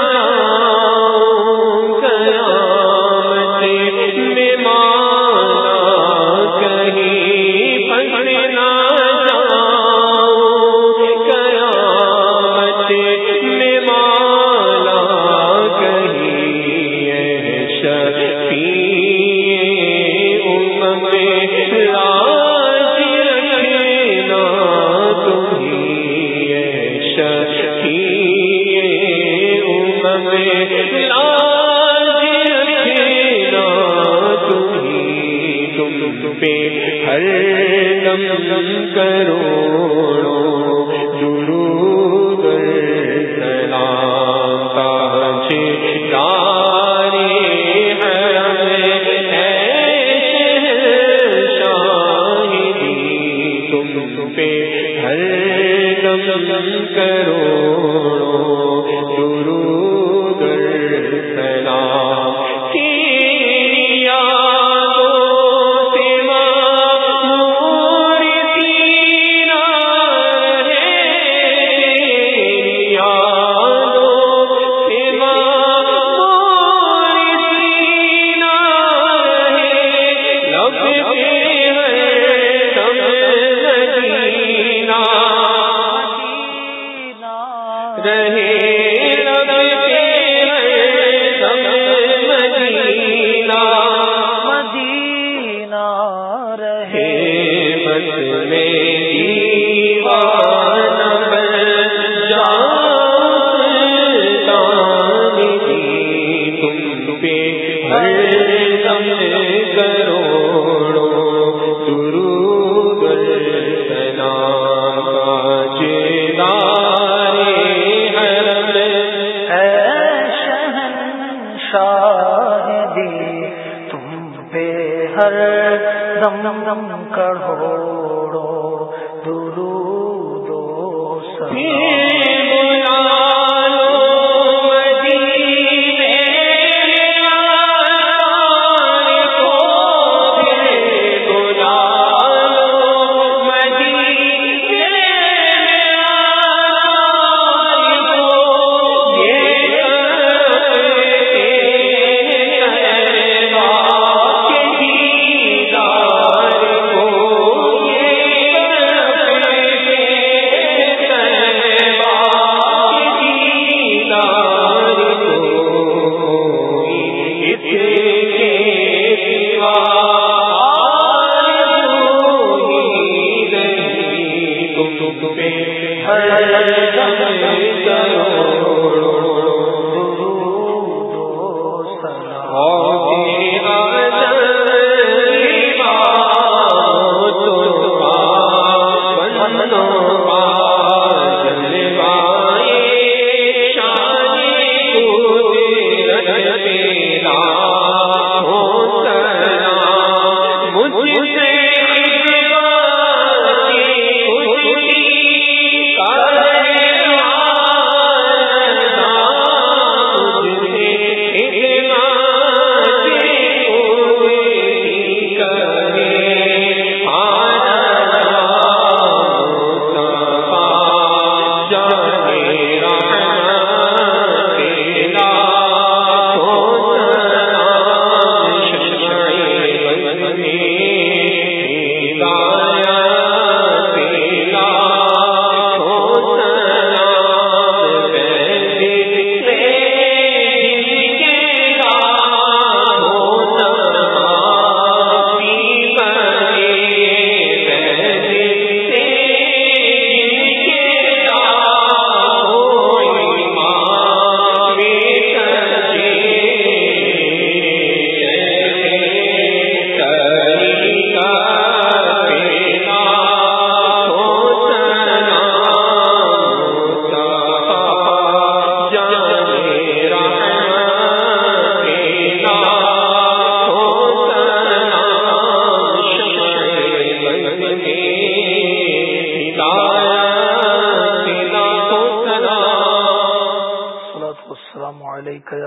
ہر دم کروڑوں درود و سلام تاجدار حرم اے شہنشاہ دی تم پہ ہر دم کروڑوں درود و سلام ہر دم دم کروڑوں درود و سلام کروڑوں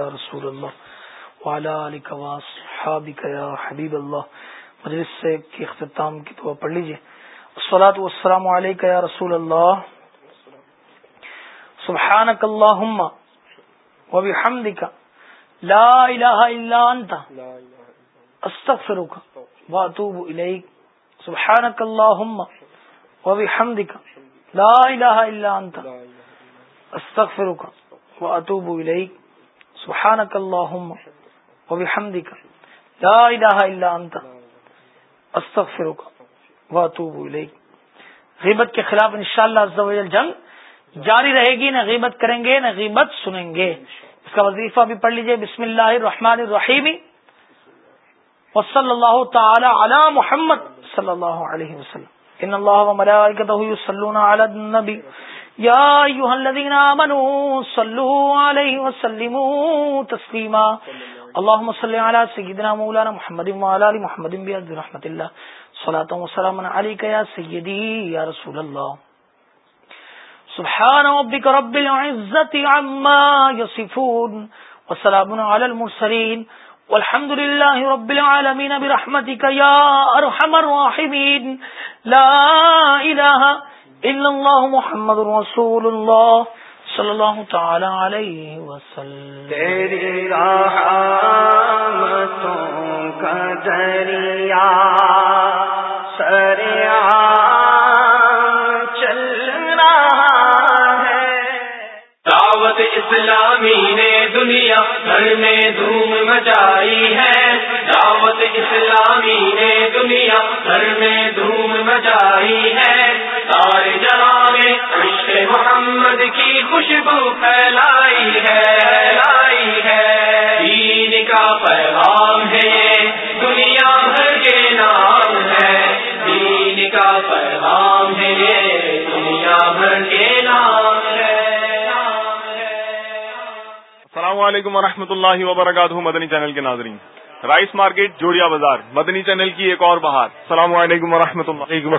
یا رسول اللہ وعلی آلک واصحابک یا حبیب اللہ. مجلس سے کی اختتام کی دعا پڑھ لیجیے. الصلاۃ والسلام علیک یا رسول اللہ سبحانک اللہم وبحمدک لا الہ الا انت استغفرک واتوب الیک. سبحانک اللہم وبحمدک لا الہ الا انت استغفرک واتوب الیک. سبحانک اللہم وبحمدک لا الہ الا انت استغفرک واتوب الیک. غیبت کے خلاف انشاءاللہ عز و جل جنگ جاری رہے گی. نہ غیبت کریں گے نہ غیبت سنیں گے. اس کا وظیفہ بھی پڑھ لیجئے. بسم اللہ الرحمن الرحیم وصلی اللہ تعالی علی محمد صلی اللہ علیہ وسلم. ان اللہ وملائکتہ یصلون علی النبی یا ایھا الذین آمنوا صلوا علیہ وسلموا تسلیما. اللهم صل علی سیدنا مولانا محمد وعلی آل محمد بعز رحمت اللہ. صلاۃ و سلام علیک یا سیدی یا رسول اللہ. سبحان ربک رب العزة عما یصفون وسلام علی المرسلین والحمد للہ رب العالمین برحمتک یا ارحم الراحمین. لا الہ الا اللہ محمد رسول اللہ صلی اللہ تعالی علیہ وسلم. تیری رحمتوں کا دریا سریعان چل رہا ہے. دعوت اسلامی نے دنیا بھر میں دھوم مچائی ہے. دعوت اسلامی نے دنیا بھر میں دھوم مچائی ہے. سارے جہاں میں عشق محمد کی خوشبو پھیلائی ہے لائی ہے. دین کا پیغام ہے یہ دنیا بھر کے نام ہے. دین کا پیغام ہے یہ دنیا بھر کے نام ہے. السلام علیکم ورحمۃ اللہ وبرکاتہ. مدنی چینل کے ناظرین، رائس مارکیٹ جوڑیا بازار مدنی چینل کی ایک اور بہار. السلام علیکم ورحمۃ اللہ.